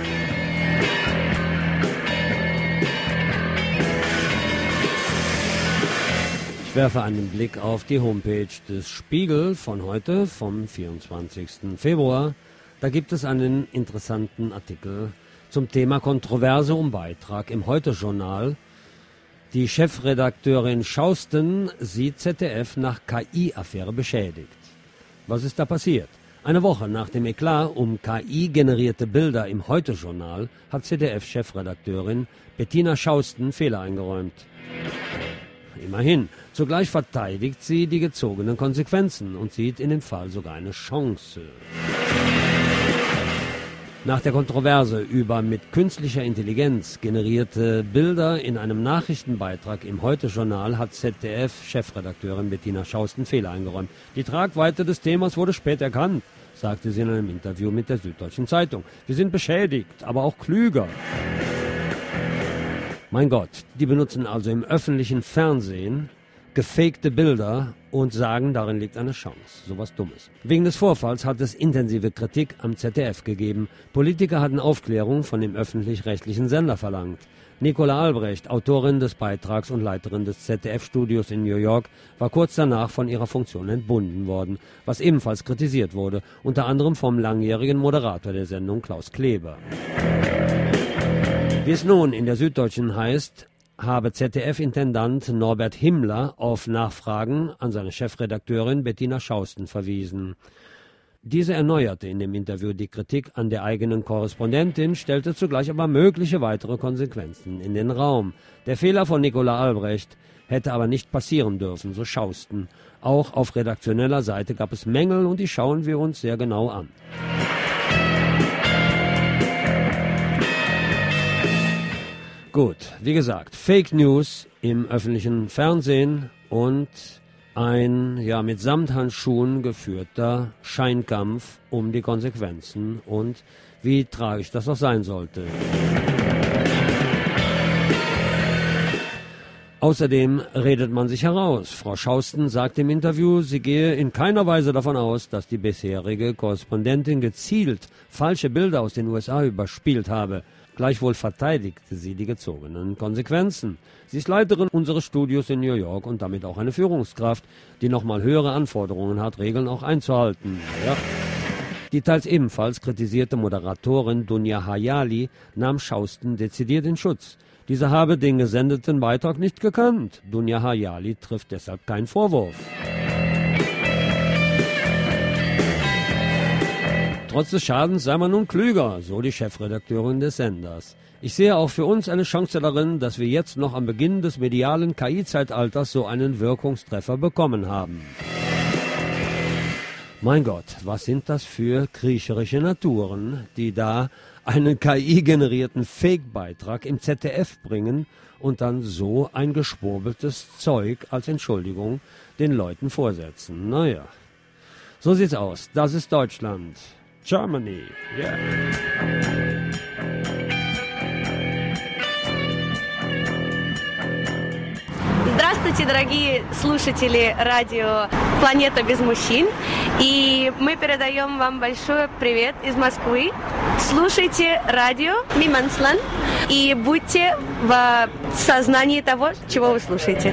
Ich werfe einen Blick auf die Homepage des Spiegel von heute, vom vierundzwanzigsten Februar. Da gibt es einen interessanten Artikel zum Thema Kontroverse um Beitrag im Heute-Journal. Die Chefredakteurin Schausten sieht Z D F nach K I-Affäre beschädigt. Was ist da passiert? Eine Woche nach dem Eklat um K I-generierte Bilder im Heute-Journal hat Z D F-Chefredakteurin Bettina Schausten Fehler eingeräumt. Immerhin. Zugleich verteidigt sie die gezogenen Konsequenzen und sieht in dem Fall sogar eine Chance. Nach der Kontroverse über mit künstlicher Intelligenz generierte Bilder in einem Nachrichtenbeitrag im Heute-Journal hat Z D F-Chefredakteurin Bettina Schausten Fehler eingeräumt. Die Tragweite des Themas wurde spät erkannt, sagte sie in einem Interview mit der Süddeutschen Zeitung. Wir sind beschädigt, aber auch klüger. Mein Gott, die benutzen also im öffentlichen Fernsehen gefakte Bilder und sagen, darin liegt eine Chance. Sowas Dummes. Wegen des Vorfalls hat es intensive Kritik am Z D F gegeben. Politiker hatten Aufklärung von dem öffentlich-rechtlichen Sender verlangt. Nicola Albrecht, Autorin des Beitrags und Leiterin des Z D F-Studios in New York, war kurz danach von ihrer Funktion entbunden worden, was ebenfalls kritisiert wurde, unter anderem vom langjährigen Moderator der Sendung Klaus Kleber. Wie es nun in der Süddeutschen heißt, habe Z D F-Intendant Norbert Himmler auf Nachfragen an seine Chefredakteurin Bettina Schausten verwiesen. Diese erneuerte in dem Interview die Kritik an der eigenen Korrespondentin, stellte zugleich aber mögliche weitere Konsequenzen in den Raum. Der Fehler von Nicola Albrecht hätte aber nicht passieren dürfen, so Schausten. Auch auf redaktioneller Seite gab es Mängel und die schauen wir uns sehr genau an. Gut, wie gesagt, Fake News im öffentlichen Fernsehen und ein ja mit Samthandschuhen geführter Scheinkampf um die Konsequenzen und wie tragisch das auch sein sollte. Außerdem redet man sich heraus. Frau Schausten sagt im Interview, sie gehe in keiner Weise davon aus, dass die bisherige Korrespondentin gezielt falsche Bilder aus den U S A überspielt habe. Gleichwohl verteidigte sie die gezogenen Konsequenzen. Sie ist Leiterin unseres Studios in New York und damit auch eine Führungskraft, die nochmal höhere Anforderungen hat, Regeln auch einzuhalten. Ja. Die teils ebenfalls kritisierte Moderatorin Dunja Hayali nahm Schausten dezidiert in Schutz. Diese habe den gesendeten Beitrag nicht gekannt. Dunja Hayali trifft deshalb keinen Vorwurf. Trotz des Schadens sei man nun klüger, so die Chefredakteurin des Senders. Ich sehe auch für uns eine Chance darin, dass wir jetzt noch am Beginn des medialen K I-Zeitalters so einen Wirkungstreffer bekommen haben. Mein Gott, was sind das für kriecherische Naturen, die da einen K I-generierten Fake-Beitrag im Z D F bringen und dann so ein geschwurbeltes Zeug als Entschuldigung den Leuten vorsetzen. Naja, so sieht's aus. Das ist Deutschland. Germany, yeah. Здравствуйте, дорогие слушатели радио «Планета без мужчин». И мы передаем вам большой привет из Москвы. Слушайте радио «Миманслан» и будьте в сознании того, чего вы слушаете.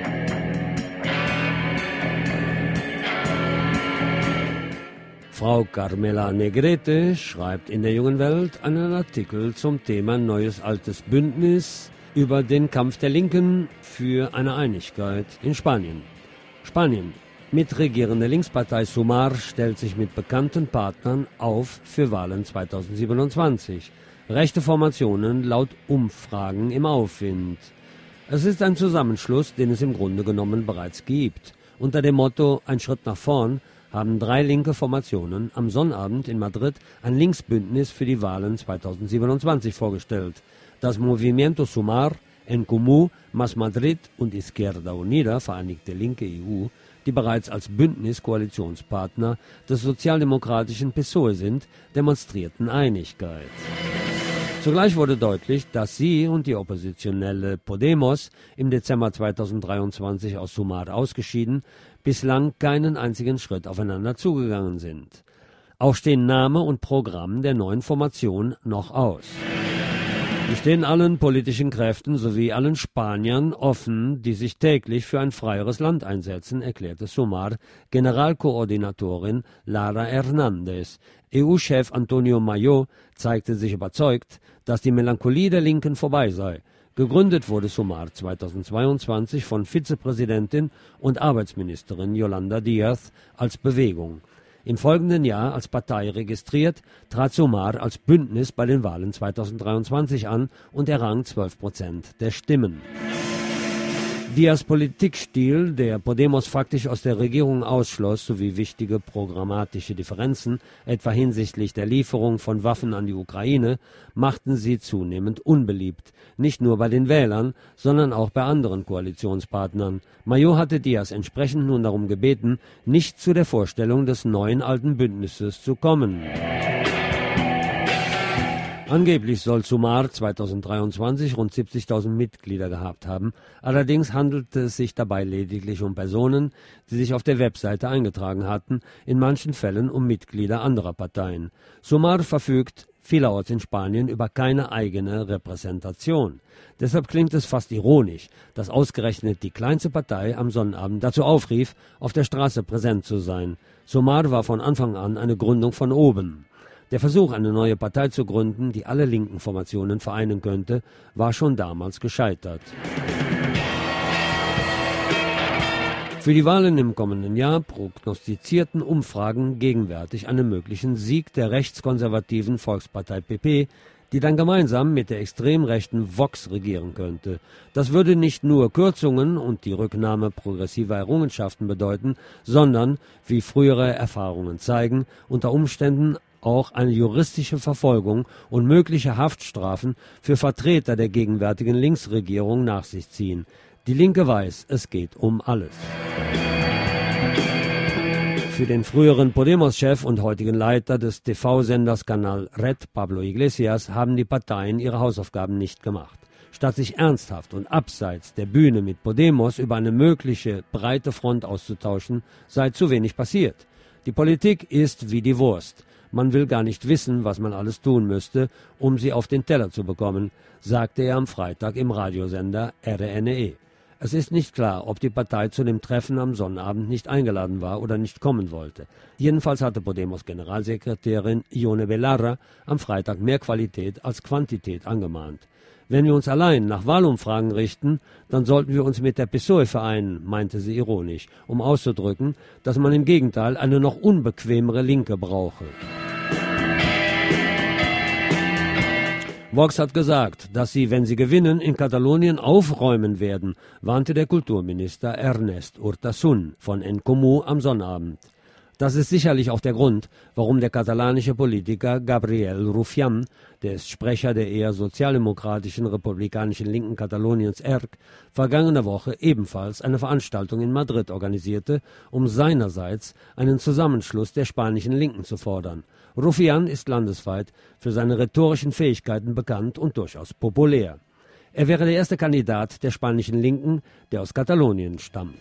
Frau Carmela Negrete schreibt in der Jungen Welt einen Artikel zum Thema Neues Altes Bündnis über den Kampf der Linken für eine Einigkeit in Spanien. Spanien. Mitregierende Linkspartei Sumar stellt sich mit bekannten Partnern auf für Wahlen zweitausendsiebenundzwanzig. Rechte Formationen laut Umfragen im Aufwind. Es ist ein Zusammenschluss, den es im Grunde genommen bereits gibt. Unter dem Motto Ein Schritt nach vorn haben drei linke Formationen am Sonnabend in Madrid ein Linksbündnis für die Wahlen zweitausendsiebenundzwanzig vorgestellt. Das Movimiento Sumar, En Comú, Más Madrid und Izquierda Unida, Vereinigte Linke E U, die bereits als Bündnis-Koalitionspartner des sozialdemokratischen P S O E sind, demonstrierten Einigkeit. Zugleich wurde deutlich, dass sie und die oppositionelle Podemos, im Dezember zweitausenddreiundzwanzig aus Sumar ausgeschieden, bislang keinen einzigen Schritt aufeinander zugegangen sind. Auch stehen Name und Programm der neuen Formation noch aus. Wir stehen allen politischen Kräften sowie allen Spaniern offen, die sich täglich für ein freieres Land einsetzen, erklärte Sumar Generalkoordinatorin Lara Hernández. E U-Chef Antonio Mayo zeigte sich überzeugt, dass die Melancholie der Linken vorbei sei. Gegründet wurde Sumar zweitausendzweiundzwanzig von Vizepräsidentin und Arbeitsministerin Yolanda Díaz als Bewegung. Im folgenden Jahr als Partei registriert, trat Sumar als Bündnis bei den Wahlen zweitausenddreiundzwanzig an und errang zwölf Prozent der Stimmen. Díaz Politikstil, der Podemos faktisch aus der Regierung ausschloss, sowie wichtige programmatische Differenzen, etwa hinsichtlich der Lieferung von Waffen an die Ukraine, machten sie zunehmend unbeliebt, nicht nur bei den Wählern, sondern auch bei anderen Koalitionspartnern. Mayo hatte Díaz entsprechend nun darum gebeten, nicht zu der Vorstellung des neuen alten Bündnisses zu kommen. Angeblich soll Sumar zweitausenddreiundzwanzig rund siebzigtausend Mitglieder gehabt haben. Allerdings handelte es sich dabei lediglich um Personen, die sich auf der Webseite eingetragen hatten, in manchen Fällen um Mitglieder anderer Parteien. Sumar verfügt vielerorts in Spanien über keine eigene Repräsentation. Deshalb klingt es fast ironisch, dass ausgerechnet die kleinste Partei am Sonnabend dazu aufrief, auf der Straße präsent zu sein. Sumar war von Anfang an eine Gründung von oben. Der Versuch, eine neue Partei zu gründen, die alle linken Formationen vereinen könnte, war schon damals gescheitert. Für die Wahlen im kommenden Jahr prognostizierten Umfragen gegenwärtig einen möglichen Sieg der rechtskonservativen Volkspartei P P, die dann gemeinsam mit der extrem rechten Vox regieren könnte. Das würde nicht nur Kürzungen und die Rücknahme progressiver Errungenschaften bedeuten, sondern, wie frühere Erfahrungen zeigen, unter Umständen auch eine juristische Verfolgung und mögliche Haftstrafen für Vertreter der gegenwärtigen Linksregierung nach sich ziehen. Die Linke weiß, es geht um alles. Für den früheren Podemos-Chef und heutigen Leiter des T V-Senders Canal Red, Pablo Iglesias, haben die Parteien ihre Hausaufgaben nicht gemacht. Statt sich ernsthaft und abseits der Bühne mit Podemos über eine mögliche breite Front auszutauschen, sei zu wenig passiert. Die Politik ist wie die Wurst. Man will gar nicht wissen, was man alles tun müsste, um sie auf den Teller zu bekommen, sagte er am Freitag im Radiosender R N E. Es ist nicht klar, ob die Partei zu dem Treffen am Sonnabend nicht eingeladen war oder nicht kommen wollte. Jedenfalls hatte Podemos Generalsekretärin Ione Belarra am Freitag mehr Qualität als Quantität angemahnt. Wenn wir uns allein nach Wahlumfragen richten, dann sollten wir uns mit der P S O E vereinen, meinte sie ironisch, um auszudrücken, dass man im Gegenteil eine noch unbequemere Linke brauche. Vox hat gesagt, dass sie, wenn sie gewinnen, in Katalonien aufräumen werden, warnte der Kulturminister Ernest Urtasun von En Comú am Sonnabend. Das ist sicherlich auch der Grund, warum der katalanische Politiker Gabriel Rufián, der ist Sprecher der eher sozialdemokratischen republikanischen Linken Kataloniens E R C, vergangene Woche ebenfalls eine Veranstaltung in Madrid organisierte, um seinerseits einen Zusammenschluss der spanischen Linken zu fordern. Rufián ist landesweit für seine rhetorischen Fähigkeiten bekannt und durchaus populär. Er wäre der erste Kandidat der spanischen Linken, der aus Katalonien stammt.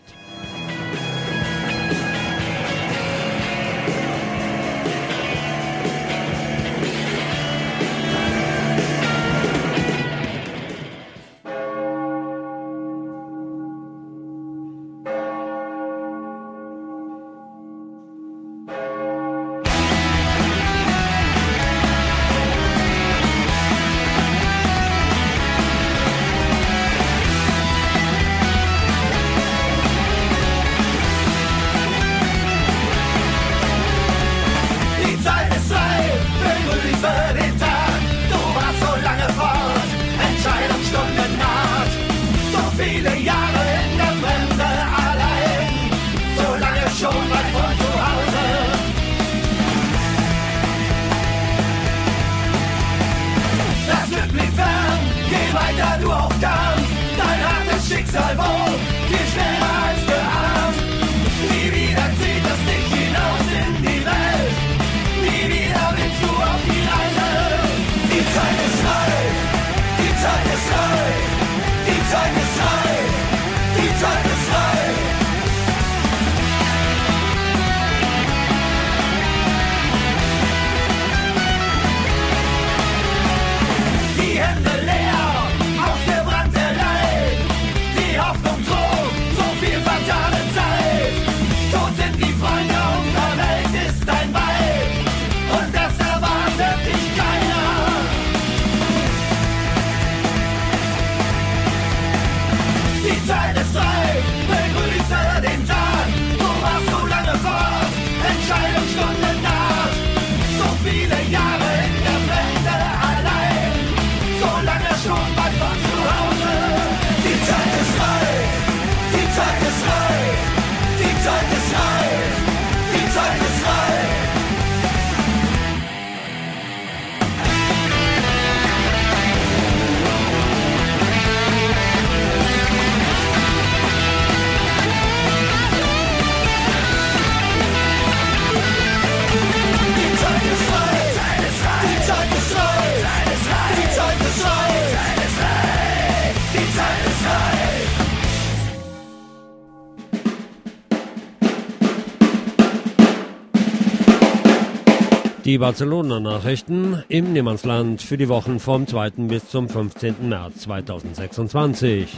Die Barcelona-Nachrichten im Niemandsland für die Wochen vom zweiten bis zum fünfzehnten März zweitausendsechsundzwanzig.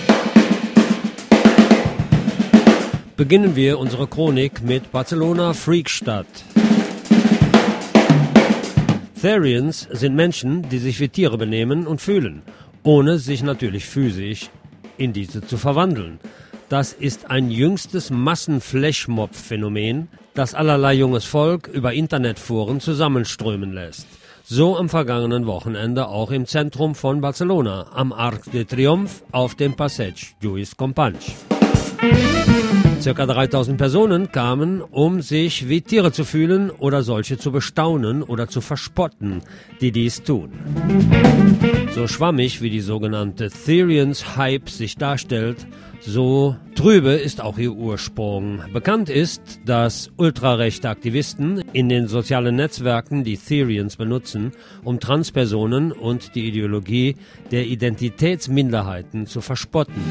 Beginnen wir unsere Chronik mit Barcelona Freakstadt. Therians sind Menschen, die sich wie Tiere benehmen und fühlen, ohne sich natürlich physisch in diese zu verwandeln. Das ist ein jüngstes Massen-Flashmob-Phänomen, das allerlei junges Volk über Internetforen zusammenströmen lässt. So am vergangenen Wochenende auch im Zentrum von Barcelona, am Arc de Triomphe auf dem Passeig Lluís Companys. Circa dreitausend Personen kamen, um sich wie Tiere zu fühlen oder solche zu bestaunen oder zu verspotten, die dies tun. So schwammig wie die sogenannte Therians-Hype sich darstellt, so trübe ist auch ihr Ursprung. Bekannt ist, dass ultrarechte Aktivisten in den sozialen Netzwerken die Therians benutzen, um Transpersonen und die Ideologie der Identitätsminderheiten zu verspotten.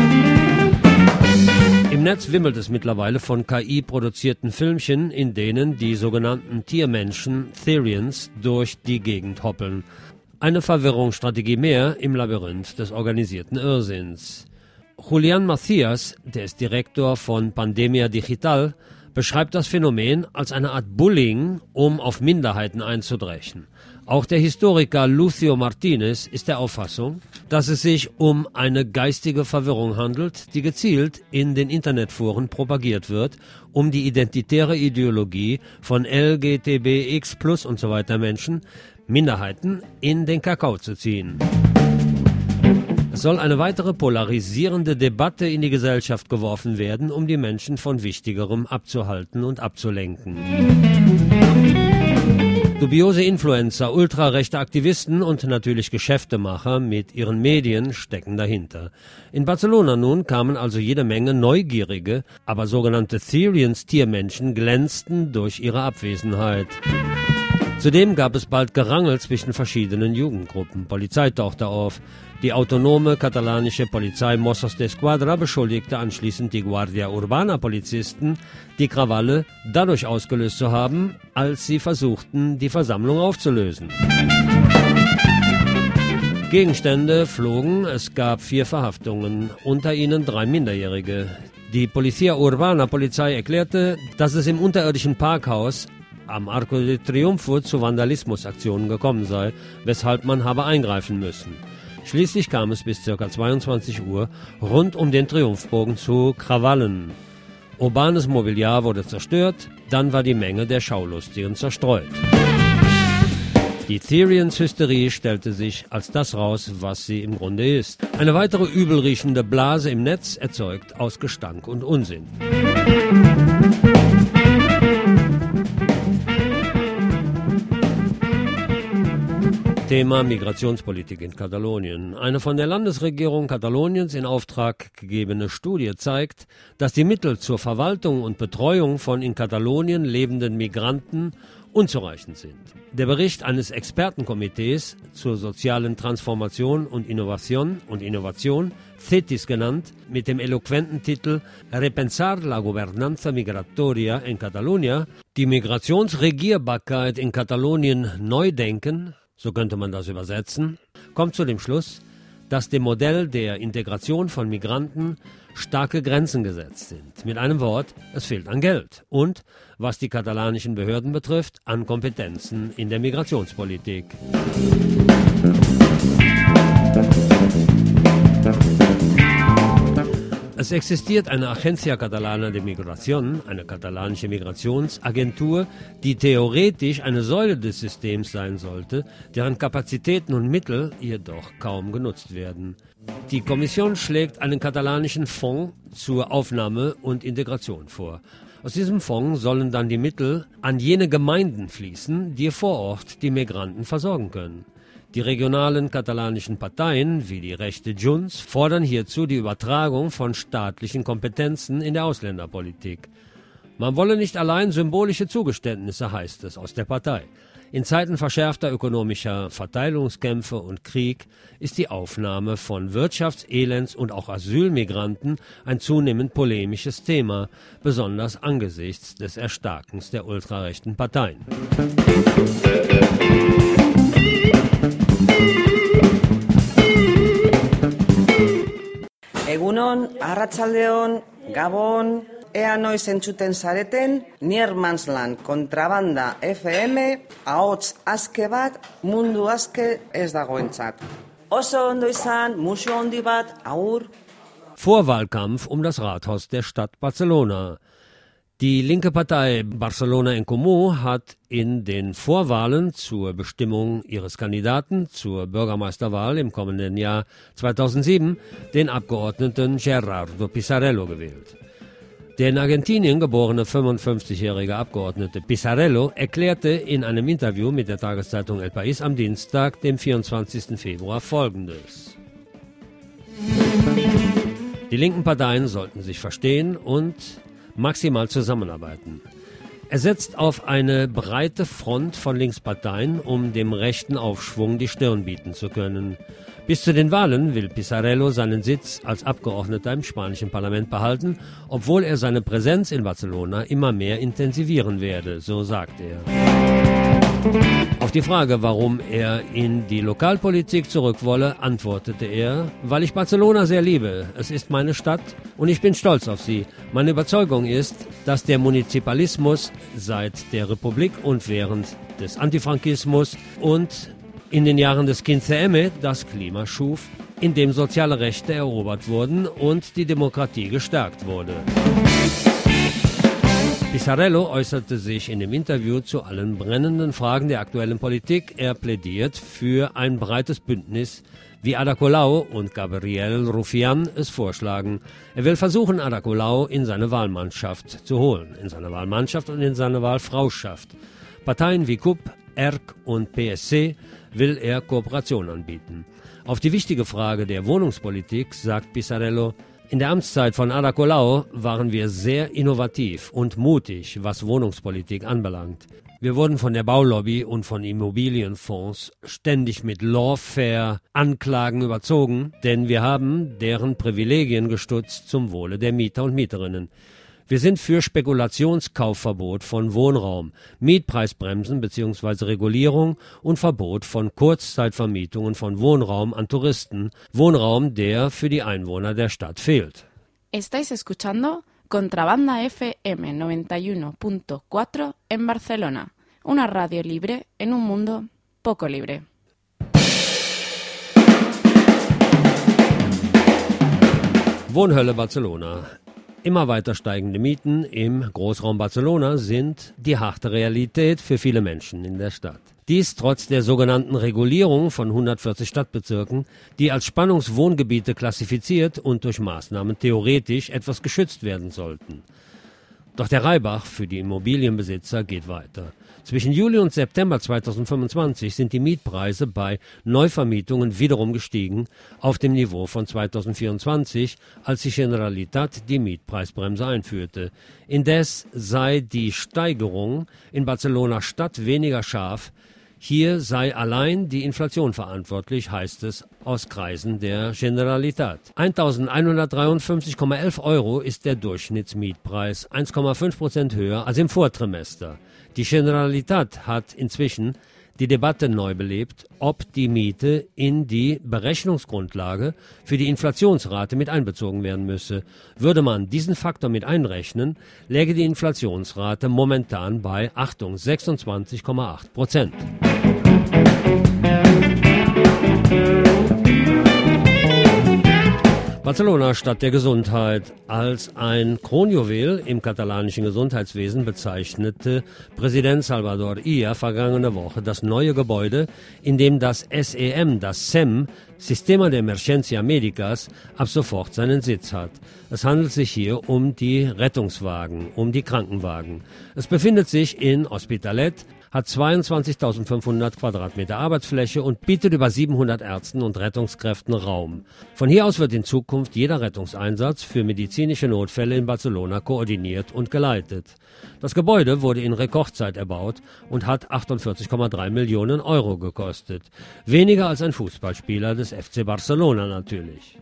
Im Netz wimmelt es mittlerweile von K I-produzierten Filmchen, in denen die sogenannten Tiermenschen, Therians, durch die Gegend hoppeln. Eine Verwirrungsstrategie mehr im Labyrinth des organisierten Irrsinns. Julián Macías, der ist Direktor von Pandemia Digital, beschreibt das Phänomen als eine Art Bullying, um auf Minderheiten einzudreschen. Auch der Historiker Lucio Martínez ist der Auffassung, dass es sich um eine geistige Verwirrung handelt, die gezielt in den Internetforen propagiert wird, um die identitäre Ideologie von L G B T X plus und so weiter Menschen, Minderheiten, in den Kakao zu ziehen. Es soll eine weitere polarisierende Debatte in die Gesellschaft geworfen werden, um die Menschen von Wichtigerem abzuhalten und abzulenken. Dubiose Influencer, ultrarechte Aktivisten und natürlich Geschäftemacher mit ihren Medien stecken dahinter. In Barcelona nun kamen also jede Menge neugierige, aber sogenannte Therians-Tiermenschen glänzten durch ihre Abwesenheit. Zudem gab es bald Gerangel zwischen verschiedenen Jugendgruppen. Polizei tauchte auf. Die autonome katalanische Polizei Mossos d'Esquadra beschuldigte anschließend die Guardia Urbana-Polizisten, die Krawalle dadurch ausgelöst zu haben, als sie versuchten, die Versammlung aufzulösen. Gegenstände flogen, es gab vier Verhaftungen, unter ihnen drei Minderjährige. Die Policía Urbana-Polizei erklärte, dass es im unterirdischen Parkhaus am Arco de Triunfo zu Vandalismusaktionen gekommen sei, weshalb man habe eingreifen müssen. Schließlich kam es bis ca. zweiundzwanzig Uhr rund um den Triumphbogen zu Krawallen. Urbanes Mobiliar wurde zerstört, dann war die Menge der Schaulustigen zerstreut. Die Therians-Hysterie stellte sich als das raus, was sie im Grunde ist. Eine weitere übelriechende Blase im Netz, erzeugt aus Gestank und Unsinn. Thema Migrationspolitik in Katalonien. Eine von der Landesregierung Kataloniens in Auftrag gegebene Studie zeigt, dass die Mittel zur Verwaltung und Betreuung von in Katalonien lebenden Migranten unzureichend sind. Der Bericht eines Expertenkomitees zur sozialen Transformation und Innovation und Innovation, CETIS genannt, mit dem eloquenten Titel Repensar la Gobernanza Migratoria en Catalunya, die Migrationsregierbarkeit in Katalonien neu denken, so könnte man das übersetzen, kommt zu dem Schluss, dass dem Modell der Integration von Migranten starke Grenzen gesetzt sind. Mit einem Wort, es fehlt an Geld und, was die katalanischen Behörden betrifft, an Kompetenzen in der Migrationspolitik. Es existiert eine Agencia Catalana de Migración, eine katalanische Migrationsagentur, die theoretisch eine Säule des Systems sein sollte, deren Kapazitäten und Mittel jedoch kaum genutzt werden. Die Kommission schlägt einen katalanischen Fonds zur Aufnahme und Integration vor. Aus diesem Fonds sollen dann die Mittel an jene Gemeinden fließen, die vor Ort die Migranten versorgen können. Die regionalen katalanischen Parteien, wie die rechte Junts, fordern hierzu die Übertragung von staatlichen Kompetenzen in der Ausländerpolitik. Man wolle nicht allein symbolische Zugeständnisse, heißt es aus der Partei. In Zeiten verschärfter ökonomischer Verteilungskämpfe und Krieg ist die Aufnahme von Wirtschaftselends- und auch Asylmigranten ein zunehmend polemisches Thema, besonders angesichts des Erstarkens der ultrarechten Parteien. Egunon, Arratsaldeon, Gabon, ea noiz entzuten zareten, Niermansland Kontrabanda F M, ahots aske bat, mundu aske ez dagoentzat. Oso ondo izan, musu handi bat, agur. Vorwahlkampf um das Rathaus der Stadt Barcelona. Die linke Partei Barcelona en Comú hat in den Vorwahlen zur Bestimmung ihres Kandidaten zur Bürgermeisterwahl im kommenden Jahr zweitausendsieben den Abgeordneten Gerardo Pisarello gewählt. Der in Argentinien geborene fünfundfünfzigjährige Abgeordnete Pisarello erklärte in einem Interview mit der Tageszeitung El País am Dienstag, dem vierundzwanzigsten Februar, Folgendes. Die linken Parteien sollten sich verstehen und maximal zusammenarbeiten. Er setzt auf eine breite Front von Linksparteien, um dem rechten Aufschwung die Stirn bieten zu können. Bis zu den Wahlen will Pisarello seinen Sitz als Abgeordneter im spanischen Parlament behalten, obwohl er seine Präsenz in Barcelona immer mehr intensivieren werde, so sagt er. Auf die Frage, warum er in die Lokalpolitik zurück wolle, antwortete er: Weil ich Barcelona sehr liebe. Es ist meine Stadt und ich bin stolz auf sie. Meine Überzeugung ist, dass der Munizipalismus seit der Republik und während des Antifrankismus und in den Jahren des quince eme das Klima schuf, in dem soziale Rechte erobert wurden und die Demokratie gestärkt wurde. Pisarello äußerte sich in dem Interview zu allen brennenden Fragen der aktuellen Politik. Er plädiert für ein breites Bündnis, wie Ada Colau und Gabriel Rufián es vorschlagen. Er will versuchen, Ada Colau in seine Wahlmannschaft zu holen, in seine Wahlmannschaft und in seine Wahlfrauschaft. Parteien wie C U P, E R C und P S C will er Kooperation anbieten. Auf die wichtige Frage der Wohnungspolitik sagt Pisarello: In der Amtszeit von Ada Colau waren wir sehr innovativ und mutig, was Wohnungspolitik anbelangt. Wir wurden von der Baulobby und von Immobilienfonds ständig mit Lawfare-Anklagen überzogen, denn wir haben deren Privilegien gestutzt zum Wohle der Mieter und Mieterinnen. Wir sind für Spekulationskaufverbot von Wohnraum, Mietpreisbremsen bzw. Regulierung und Verbot von Kurzzeitvermietungen von Wohnraum an Touristen, Wohnraum, der für die Einwohner der Stadt fehlt. Estáis escuchando Contrabanda F M noventa y uno punto cuatro en Barcelona, una radio libre en un mundo poco libre. Wohnhölle Barcelona. Immer weiter steigende Mieten im Großraum Barcelona sind die harte Realität für viele Menschen in der Stadt. Dies trotz der sogenannten Regulierung von hundertvierzig Stadtbezirken, die als Spannungswohngebiete klassifiziert und durch Maßnahmen theoretisch etwas geschützt werden sollten. Doch der Reibach für die Immobilienbesitzer geht weiter. Zwischen Juli und September zweitausendfünfundzwanzig sind die Mietpreise bei Neuvermietungen wiederum gestiegen auf dem Niveau von zweitausendvierundzwanzig, als die Generalitat die Mietpreisbremse einführte. Indes sei die Steigerung in Barcelona Stadt weniger scharf. Hier sei allein die Inflation verantwortlich, heißt es aus Kreisen der Generalitat. eintausendeinhundertdreiundfünfzig Komma elf Euro ist der Durchschnittsmietpreis, eins Komma fünf Prozent höher als im Vortrimester. Die Generalitat hat inzwischen die Debatte neu belebt, ob die Miete in die Berechnungsgrundlage für die Inflationsrate mit einbezogen werden müsse. Würde man diesen Faktor mit einrechnen, läge die Inflationsrate momentan bei, Achtung, sechsundzwanzig Komma acht Prozent. Barcelona, Stadt der Gesundheit. Als ein Kronjuwel im katalanischen Gesundheitswesen bezeichnete Präsident Salvador Illa vergangene Woche das neue Gebäude, in dem das S E M, das S E M, Sistema de Emergencia Médicas, ab sofort seinen Sitz hat. Es handelt sich hier um die Rettungswagen, um die Krankenwagen. Es befindet sich in Hospitalet, hat zweiundzwanzigtausendfünfhundert Quadratmeter Arbeitsfläche und bietet über siebenhundert Ärzten und Rettungskräften Raum. Von hier aus wird in Zukunft jeder Rettungseinsatz für medizinische Notfälle in Barcelona koordiniert und geleitet. Das Gebäude wurde in Rekordzeit erbaut und hat achtundvierzig Komma drei Millionen Euro gekostet. Weniger als ein Fußballspieler des F C Barcelona natürlich.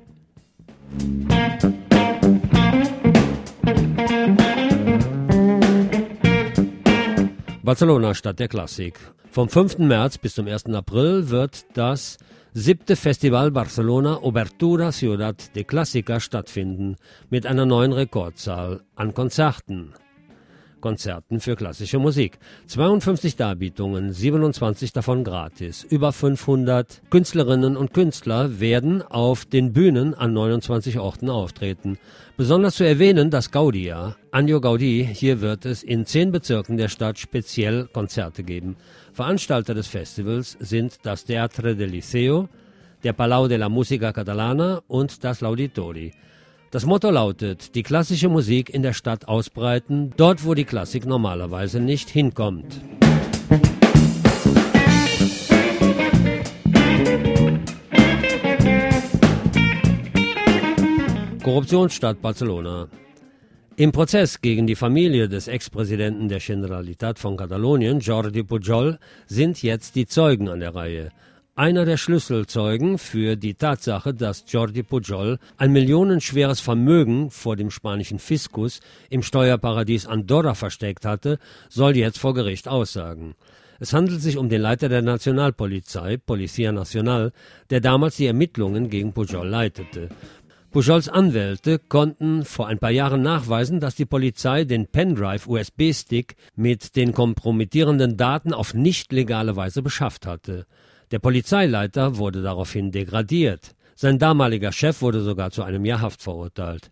Barcelona, Stadt der Klassik. Vom fünften März bis zum ersten April wird das siebte Festival Barcelona Obertura Ciudad de Clásica stattfinden, mit einer neuen Rekordzahl an Konzerten. Konzerten für klassische Musik. zweiundfünfzig Darbietungen, siebenundzwanzig davon gratis. Über fünfhundert Künstlerinnen und Künstler werden auf den Bühnen an neunundzwanzig Orten auftreten. Besonders zu erwähnen das Gaudi-Jahr, Año Gaudí. Hier wird es in zehn Bezirken der Stadt speziell Konzerte geben. Veranstalter des Festivals sind das Teatre del Liceo, der Palau de la Música Catalana und das L'Auditori. Das Motto lautet, die klassische Musik in der Stadt ausbreiten, dort wo die Klassik normalerweise nicht hinkommt. Korruptionsstadt Barcelona. Im Prozess gegen die Familie des Ex-Präsidenten der Generalitat von Katalonien, Jordi Pujol, sind jetzt die Zeugen an der Reihe. Einer der Schlüsselzeugen für die Tatsache, dass Jordi Pujol ein millionenschweres Vermögen vor dem spanischen Fiskus im Steuerparadies Andorra versteckt hatte, soll jetzt vor Gericht aussagen. Es handelt sich um den Leiter der Nationalpolizei, Policía Nacional, der damals die Ermittlungen gegen Pujol leitete. Pujols Anwälte konnten vor ein paar Jahren nachweisen, dass die Polizei den Pendrive-U S B-Stick mit den kompromittierenden Daten auf nicht legale Weise beschafft hatte. Der Polizeileiter wurde daraufhin degradiert. Sein damaliger Chef wurde sogar zu einem Jahr Haft verurteilt.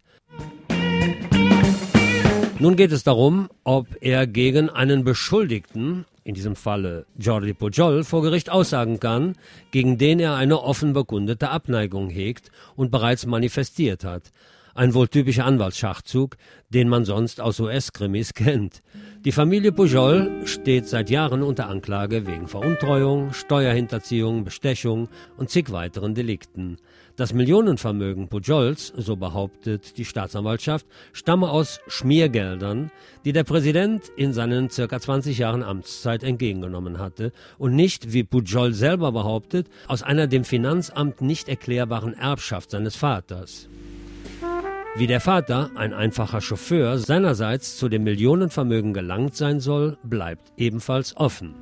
Nun geht es darum, ob er gegen einen Beschuldigten, in diesem Falle Jordi Pujol, vor Gericht aussagen kann, gegen den er eine offen bekundete Abneigung hegt und bereits manifestiert hat. Ein wohl typischer Anwaltsschachzug, den man sonst aus U S-Krimis kennt. Die Familie Pujol steht seit Jahren unter Anklage wegen Veruntreuung, Steuerhinterziehung, Bestechung und zig weiteren Delikten. Das Millionenvermögen Pujols, so behauptet die Staatsanwaltschaft, stamme aus Schmiergeldern, die der Präsident in seinen circa zwanzig Jahren Amtszeit entgegengenommen hatte und nicht, wie Pujol selber behauptet, aus einer dem Finanzamt nicht erklärbaren Erbschaft seines Vaters. Wie der Vater, ein einfacher Chauffeur, seinerseits zu dem Millionenvermögen gelangt sein soll, bleibt ebenfalls offen.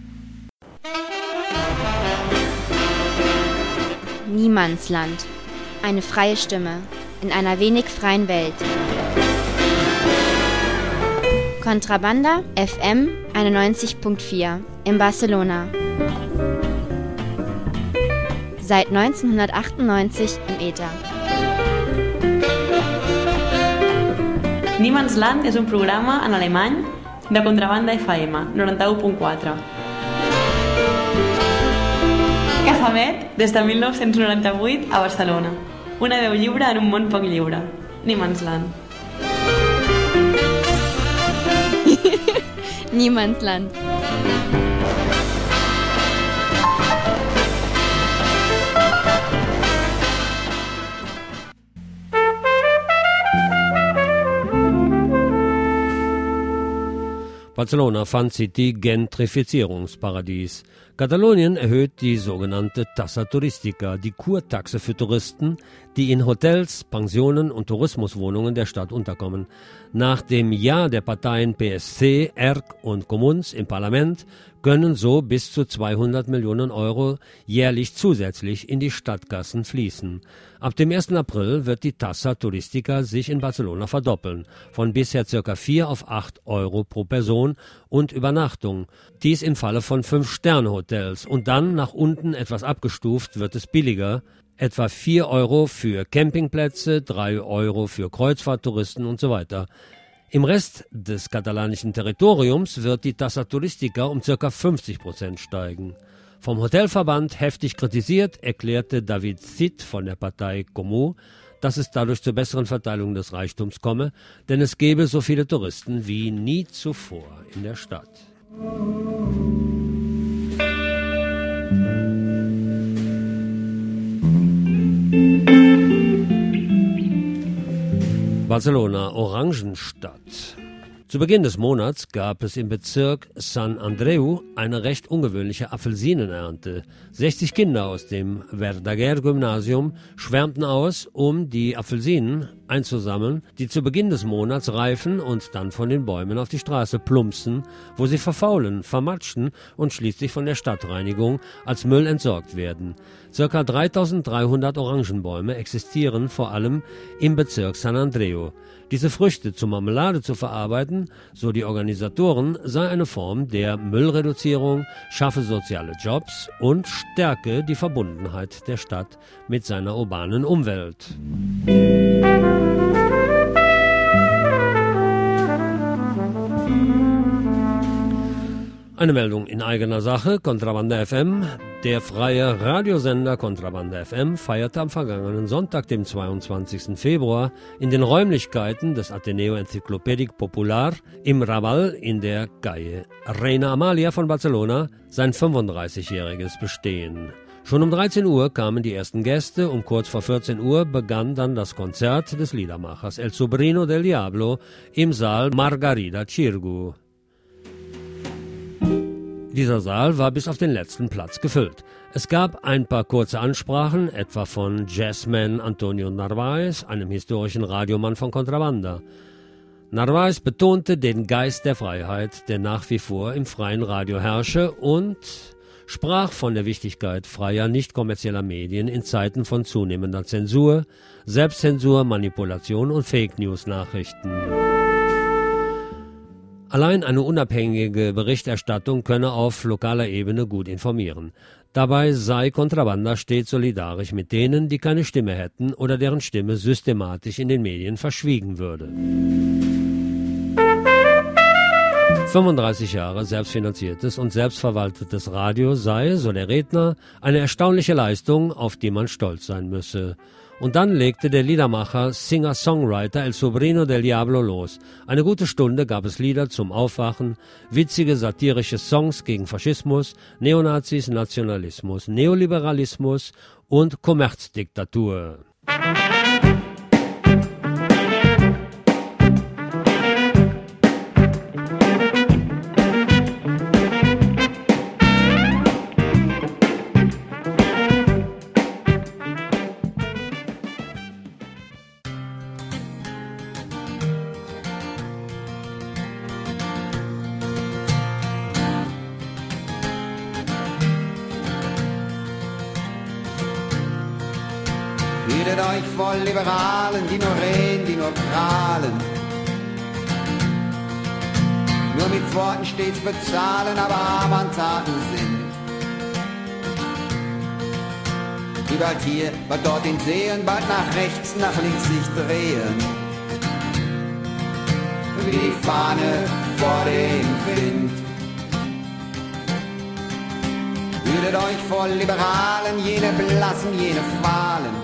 Niemandsland. Eine freie Stimme in einer wenig freien Welt. Contrabanda F M einundneunzig Komma vier in Barcelona. Seit neunzehnhundertachtundneunzig im Äther. Niemandsland és un programa en alemany de Contrabanda F M noranta-u punt quatre. Cafamet des de mil nou-cents noranta-vuit a Barcelona. Una veu lliure en un món poc lliure. Niemandsland. Niemandsland. Barcelona Fun City Gentrifizierungsparadies. Katalonien erhöht die sogenannte Tasa Turística, die Kurtaxe für Touristen, die in Hotels, Pensionen und Tourismuswohnungen der Stadt unterkommen. Nach dem Ja der Parteien P S C, E R C und Comuns im Parlament können so bis zu zweihundert Millionen Euro jährlich zusätzlich in die Stadtkassen fließen. Ab dem ersten April wird die Tasa Turística sich in Barcelona verdoppeln, von bisher ca. vier auf acht Euro pro Person und Übernachtung. Dies im Falle von Fünf-Sterne-Hotels, und dann nach unten etwas abgestuft wird es billiger, etwa vier Euro für Campingplätze, drei Euro für Kreuzfahrttouristen und so weiter. Im Rest des katalanischen Territoriums wird die Tasa Turística um ca. fünfzig Prozent steigen. Vom Hotelverband heftig kritisiert, erklärte David Cid von der Partei Comú, dass es dadurch zur besseren Verteilung des Reichtums komme, denn es gebe so viele Touristen wie nie zuvor in der Stadt. Barcelona, Orangenstadt. Zu Beginn des Monats gab es im Bezirk San Andreu eine recht ungewöhnliche Apfelsinenernte. sechzig Kinder aus dem Verdaguer-Gymnasium schwärmten aus, um die Apfelsinen einzusammeln, die zu Beginn des Monats reifen und dann von den Bäumen auf die Straße plumpsen, wo sie verfaulen, vermatschen und schließlich von der Stadtreinigung als Müll entsorgt werden. Circa dreitausenddreihundert Orangenbäume existieren vor allem im Bezirk San Andreu. Diese Früchte zur Marmelade zu verarbeiten, so die Organisatoren, sei eine Form der Müllreduzierung, schaffe soziale Jobs und stärke die Verbundenheit der Stadt mit seiner urbanen Umwelt. Eine Meldung in eigener Sache, Kontrabanda F M. Der freie Radiosender Kontrabanda F M feierte am vergangenen Sonntag, dem zweiundzwanzigsten Februar, in den Räumlichkeiten des Ateneo Enciclopèdic Popular im Raval in der Calle Reina Amalia von Barcelona sein fünfunddreißigjähriges Bestehen. Schon um dreizehn Uhr kamen die ersten Gäste, um kurz vor vierzehn Uhr begann dann das Konzert des Liedermachers El Sobrino del Diablo im Saal Margarida Xirgu. Dieser Saal war bis auf den letzten Platz gefüllt. Es gab ein paar kurze Ansprachen, etwa von Jazzman Antonio Narváez, einem historischen Radiomann von Kontrabanda. Narváez betonte den Geist der Freiheit, der nach wie vor im freien Radio herrsche, und sprach von der Wichtigkeit freier, nicht kommerzieller Medien in Zeiten von zunehmender Zensur, Selbstzensur, Manipulation und Fake-News-Nachrichten. Allein eine unabhängige Berichterstattung könne auf lokaler Ebene gut informieren. Dabei sei Kontrabanda stets solidarisch mit denen, die keine Stimme hätten oder deren Stimme systematisch in den Medien verschwiegen würde. fünfunddreißig Jahre selbstfinanziertes und selbstverwaltetes Radio sei, so der Redner, eine erstaunliche Leistung, auf die man stolz sein müsse. Und dann legte der Liedermacher, Singer-Songwriter El Sobrino del Diablo los. Eine gute Stunde gab es Lieder zum Aufwachen, witzige satirische Songs gegen Faschismus, Neonazis, Nationalismus, Neoliberalismus und Kommerzdiktatur. Hütet euch vor Liberalen, die nur reden, die nur prahlen. Nur mit Worten stets bezahlen, aber arm an Taten sind. Die bald hier, bald dorthin sehen, bald nach rechts, nach links sich drehen. Wie die Fahne vor dem Wind. Hütet euch vor Liberalen, jene blassen, jene fahlen.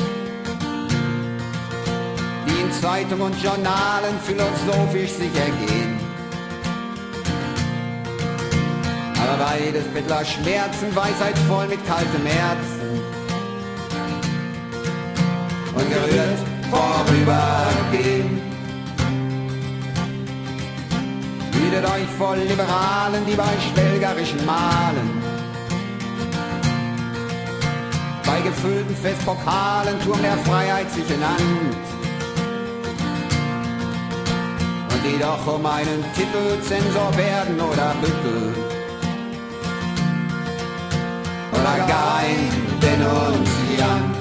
In Zeitung und Journalen philosophisch sich ergehen. Aber beides bittler Schmerzen, Weisheit voll mit kaltem Herzen. Und gerührt vorübergehen. Hütet euch vor Liberalen, die bei schwelgerischen Malen, bei gefüllten Festpokalen Turm der Freiheit sich genannt. Die doch um einen Titel Zensor werden oder Büttel oder gar ein Denunziant.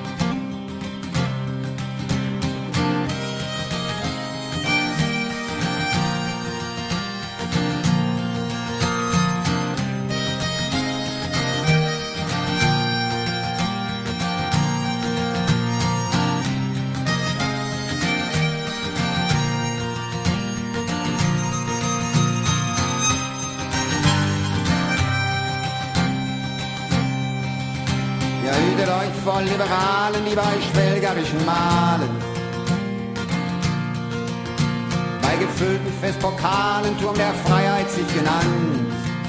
Vor Liberalen, die bei schwelgerischen Malen, bei gefüllten Festpokalen Turm der Freiheit sich genannt.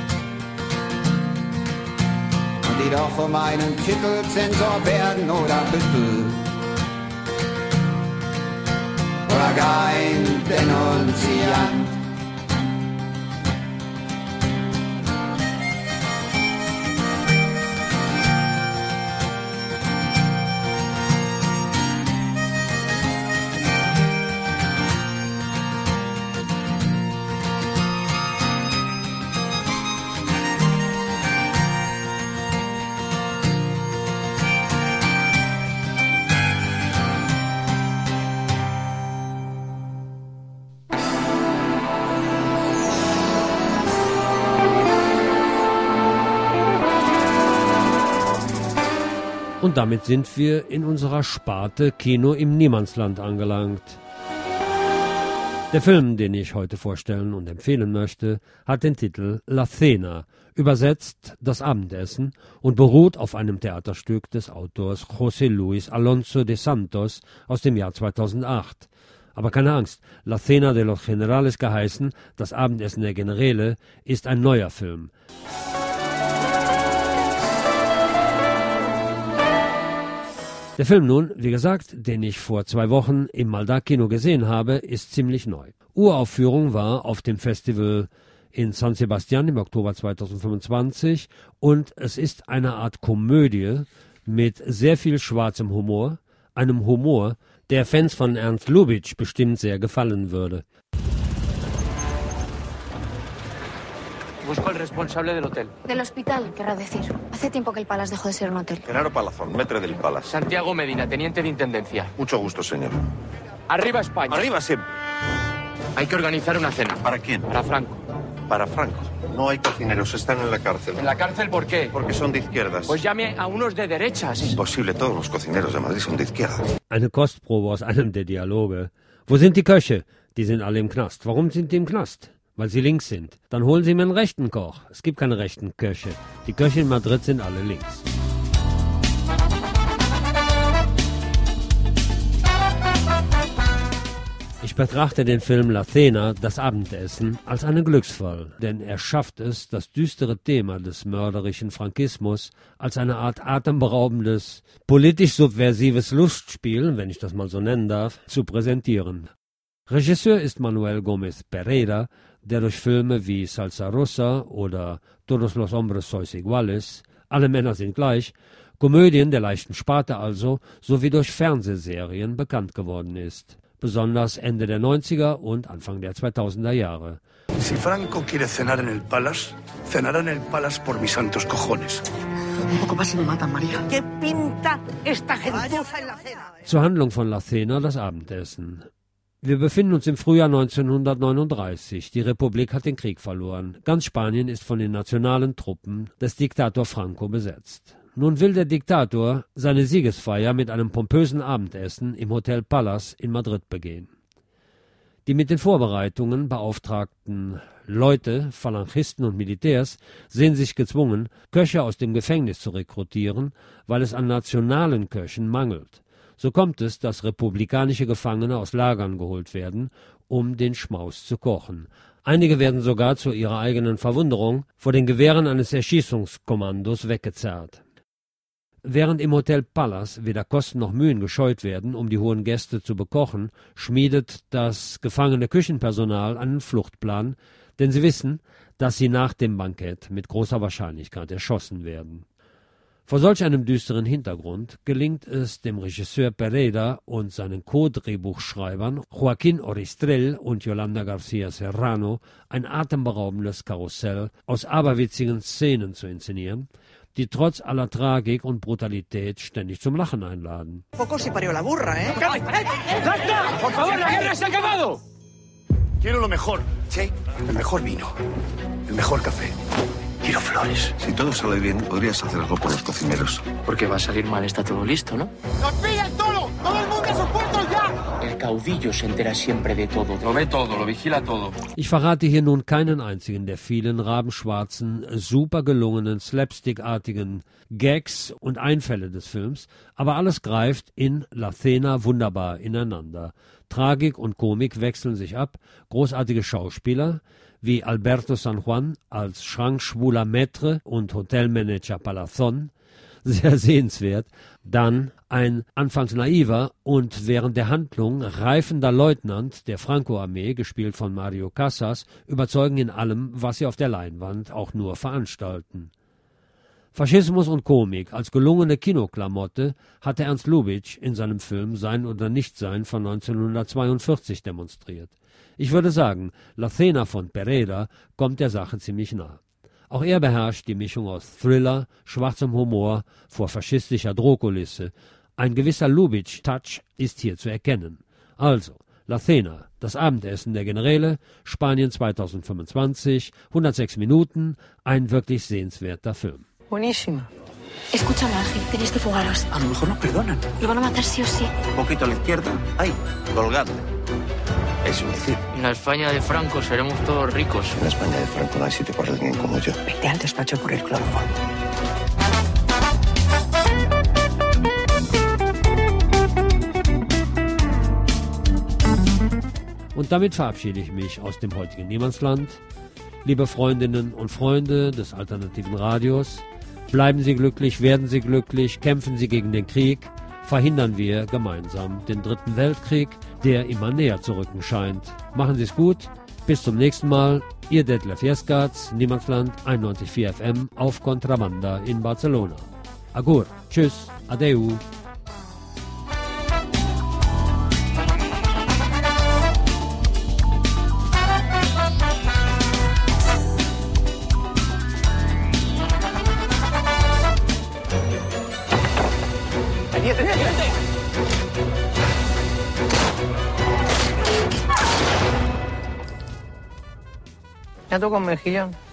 Und die doch um einen Titel Zensor werden oder Büttel oder gar ein Denunziant. Und damit sind wir in unserer Sparte Kino im Niemandsland angelangt. Der Film, den ich heute vorstellen und empfehlen möchte, hat den Titel La Cena, übersetzt das Abendessen, und beruht auf einem Theaterstück des Autors José Luis Alonso de Santos aus dem Jahr zweitausendacht. Aber keine Angst, La Cena de los Generales geheißen, das Abendessen der Generäle, ist ein neuer Film. Der Film nun, wie gesagt, den ich vor zwei Wochen im Maldá-Kino gesehen habe, ist ziemlich neu. Uraufführung war auf dem Festival in San Sebastián im Oktober zweitausendfünfundzwanzig und es ist eine Art Komödie mit sehr viel schwarzem Humor, einem Humor, der Fans von Ernst Lubitsch bestimmt sehr gefallen würde. Busco el responsable del hotel. Del hospital, querrá decir. Hace tiempo que el Palace dejó de ser un hotel. Genaro Palazón, maître del Palace. Santiago Medina, teniente de intendencia. Mucho gusto, señor. Arriba España. Arriba siempre. Hay que organizar una cena. ¿Para quién? Para Franco. Para Franco. No hay cocineros, están en la cárcel. ¿En la cárcel por qué? Porque son de izquierdas. Pues llame a unos de derechas. Imposible, todos los cocineros de Madrid son de izquierda. Eine Kostprobe aus einem der Dialoge. Wo sind die Köche? Die sind alle im Knast. Warum sind die im Knast? Weil sie links sind. Dann holen Sie mir einen rechten Koch. Es gibt keine rechten Köche. Die Köche in Madrid sind alle links. Ich betrachte den Film La Cena, das Abendessen, als einen Glücksfall, denn er schafft es, das düstere Thema des mörderischen Frankismus als eine Art atemberaubendes, politisch subversives Lustspiel, wenn ich das mal so nennen darf, zu präsentieren. Regisseur ist Manuel Gómez Pereira, der durch Filme wie Salsa Rosa oder Todos los hombres sois iguales, Alle Männer sind gleich, Komödien der leichten Sparte also, sowie durch Fernsehserien bekannt geworden ist. Besonders Ende der neunziger und Anfang der zweitausender Jahre. Si Franco quiere cenar en el Palace, cenará en el Palace por mis santos cojones. Un poco más y me matan, María. ¿Qué pinta esta gentuza en la cena? Zur Handlung von La Cena, das Abendessen. Wir befinden uns im Frühjahr neunzehnhundertneununddreißig. Die Republik hat den Krieg verloren. Ganz Spanien ist von den nationalen Truppen des Diktator Franco besetzt. Nun will der Diktator seine Siegesfeier mit einem pompösen Abendessen im Hotel Palace in Madrid begehen. Die mit den Vorbereitungen beauftragten Leute, Phalangisten und Militärs, sehen sich gezwungen, Köche aus dem Gefängnis zu rekrutieren, weil es an nationalen Köchen mangelt. So kommt es, dass republikanische Gefangene aus Lagern geholt werden, um den Schmaus zu kochen. Einige werden sogar zu ihrer eigenen Verwunderung vor den Gewehren eines Erschießungskommandos weggezerrt. Während im Hotel Palace weder Kosten noch Mühen gescheut werden, um die hohen Gäste zu bekochen, schmiedet das gefangene Küchenpersonal einen Fluchtplan, denn sie wissen, dass sie nach dem Bankett mit großer Wahrscheinlichkeit erschossen werden. Vor solch einem düsteren Hintergrund gelingt es dem Regisseur Pereira und seinen Co-Drehbuchschreibern Joaquín Oristrell und Yolanda García Serrano ein atemberaubendes Karussell aus aberwitzigen Szenen zu inszenieren, die trotz aller Tragik und Brutalität ständig zum Lachen einladen. Poco se parió la burra, ¿eh? ¡Basta! ¡Por favor, la guerra se ha acabado! Quiero lo mejor. Sí. El mejor vino. El mejor café. Quiero flores. Si todo sale bien, podrías hacer algo por los cocineros. Porque va a salir mal, está todo listo, ¿no? ¡Nos pilla el toro! ¡Todo el mundo a sus puestos ya! El caudillo se entera siempre de todo. Lo ve todo, lo vigila todo. Ich verrate hier nun keinen einzigen der vielen rabenschwarzen, super gelungenen, slapstickartigen Gags und Einfälle des Films, aber alles greift in La Cena wunderbar ineinander. Tragik und Komik wechseln sich ab, großartige Schauspieler wie Alberto San Juan als schrankschwuler Maître und Hotelmanager Palazón, sehr sehenswert. Dann ein anfangs naiver und während der Handlung reifender Leutnant der Franco-Armee, gespielt von Mario Casas, überzeugen in allem, was sie auf der Leinwand auch nur veranstalten. Faschismus und Komik als gelungene Kinoklamotte hatte Ernst Lubitsch in seinem Film Sein oder Nichtsein von neunzehnhundertzweiundvierzig demonstriert. Ich würde sagen, La Cena von Pereira kommt der Sache ziemlich nah. Auch er beherrscht die Mischung aus Thriller, schwarzem Humor vor faschistischer Drohkulisse. Ein gewisser Lubitsch-Touch ist hier zu erkennen. Also, La Cena, das Abendessen der Generäle, Spanien zweitausendfünfundzwanzig, hundertsechs Minuten, ein wirklich sehenswerter Film. Buenísima. Escúchame, Ángel, tenéis que fugaros. A lo mejor nos perdonan. Lo van a matar sí o sí. Un poquito a la izquierda. Ahí, colgado. Es un decir. En la España de Franco seremos todos ricos. En la España de Franco no hay sitio para alguien como yo. Vete al despacho por el cloroformo. Und damit verabschiede ich mich aus dem heutigen Niemandsland. Liebe Freundinnen und Freunde des alternativen Radios, bleiben Sie glücklich, werden Sie glücklich, kämpfen Sie gegen den Krieg, verhindern wir gemeinsam den dritten Weltkrieg, der immer näher zu rücken scheint. Machen Sie es gut, bis zum nächsten Mal. Ihr Detlef Jesgatz, Niemandsland einundneunzig Komma vier F M auf Contrabanda in Barcelona. Agur, tschüss, adeu. ¿Ya tú con mejillón?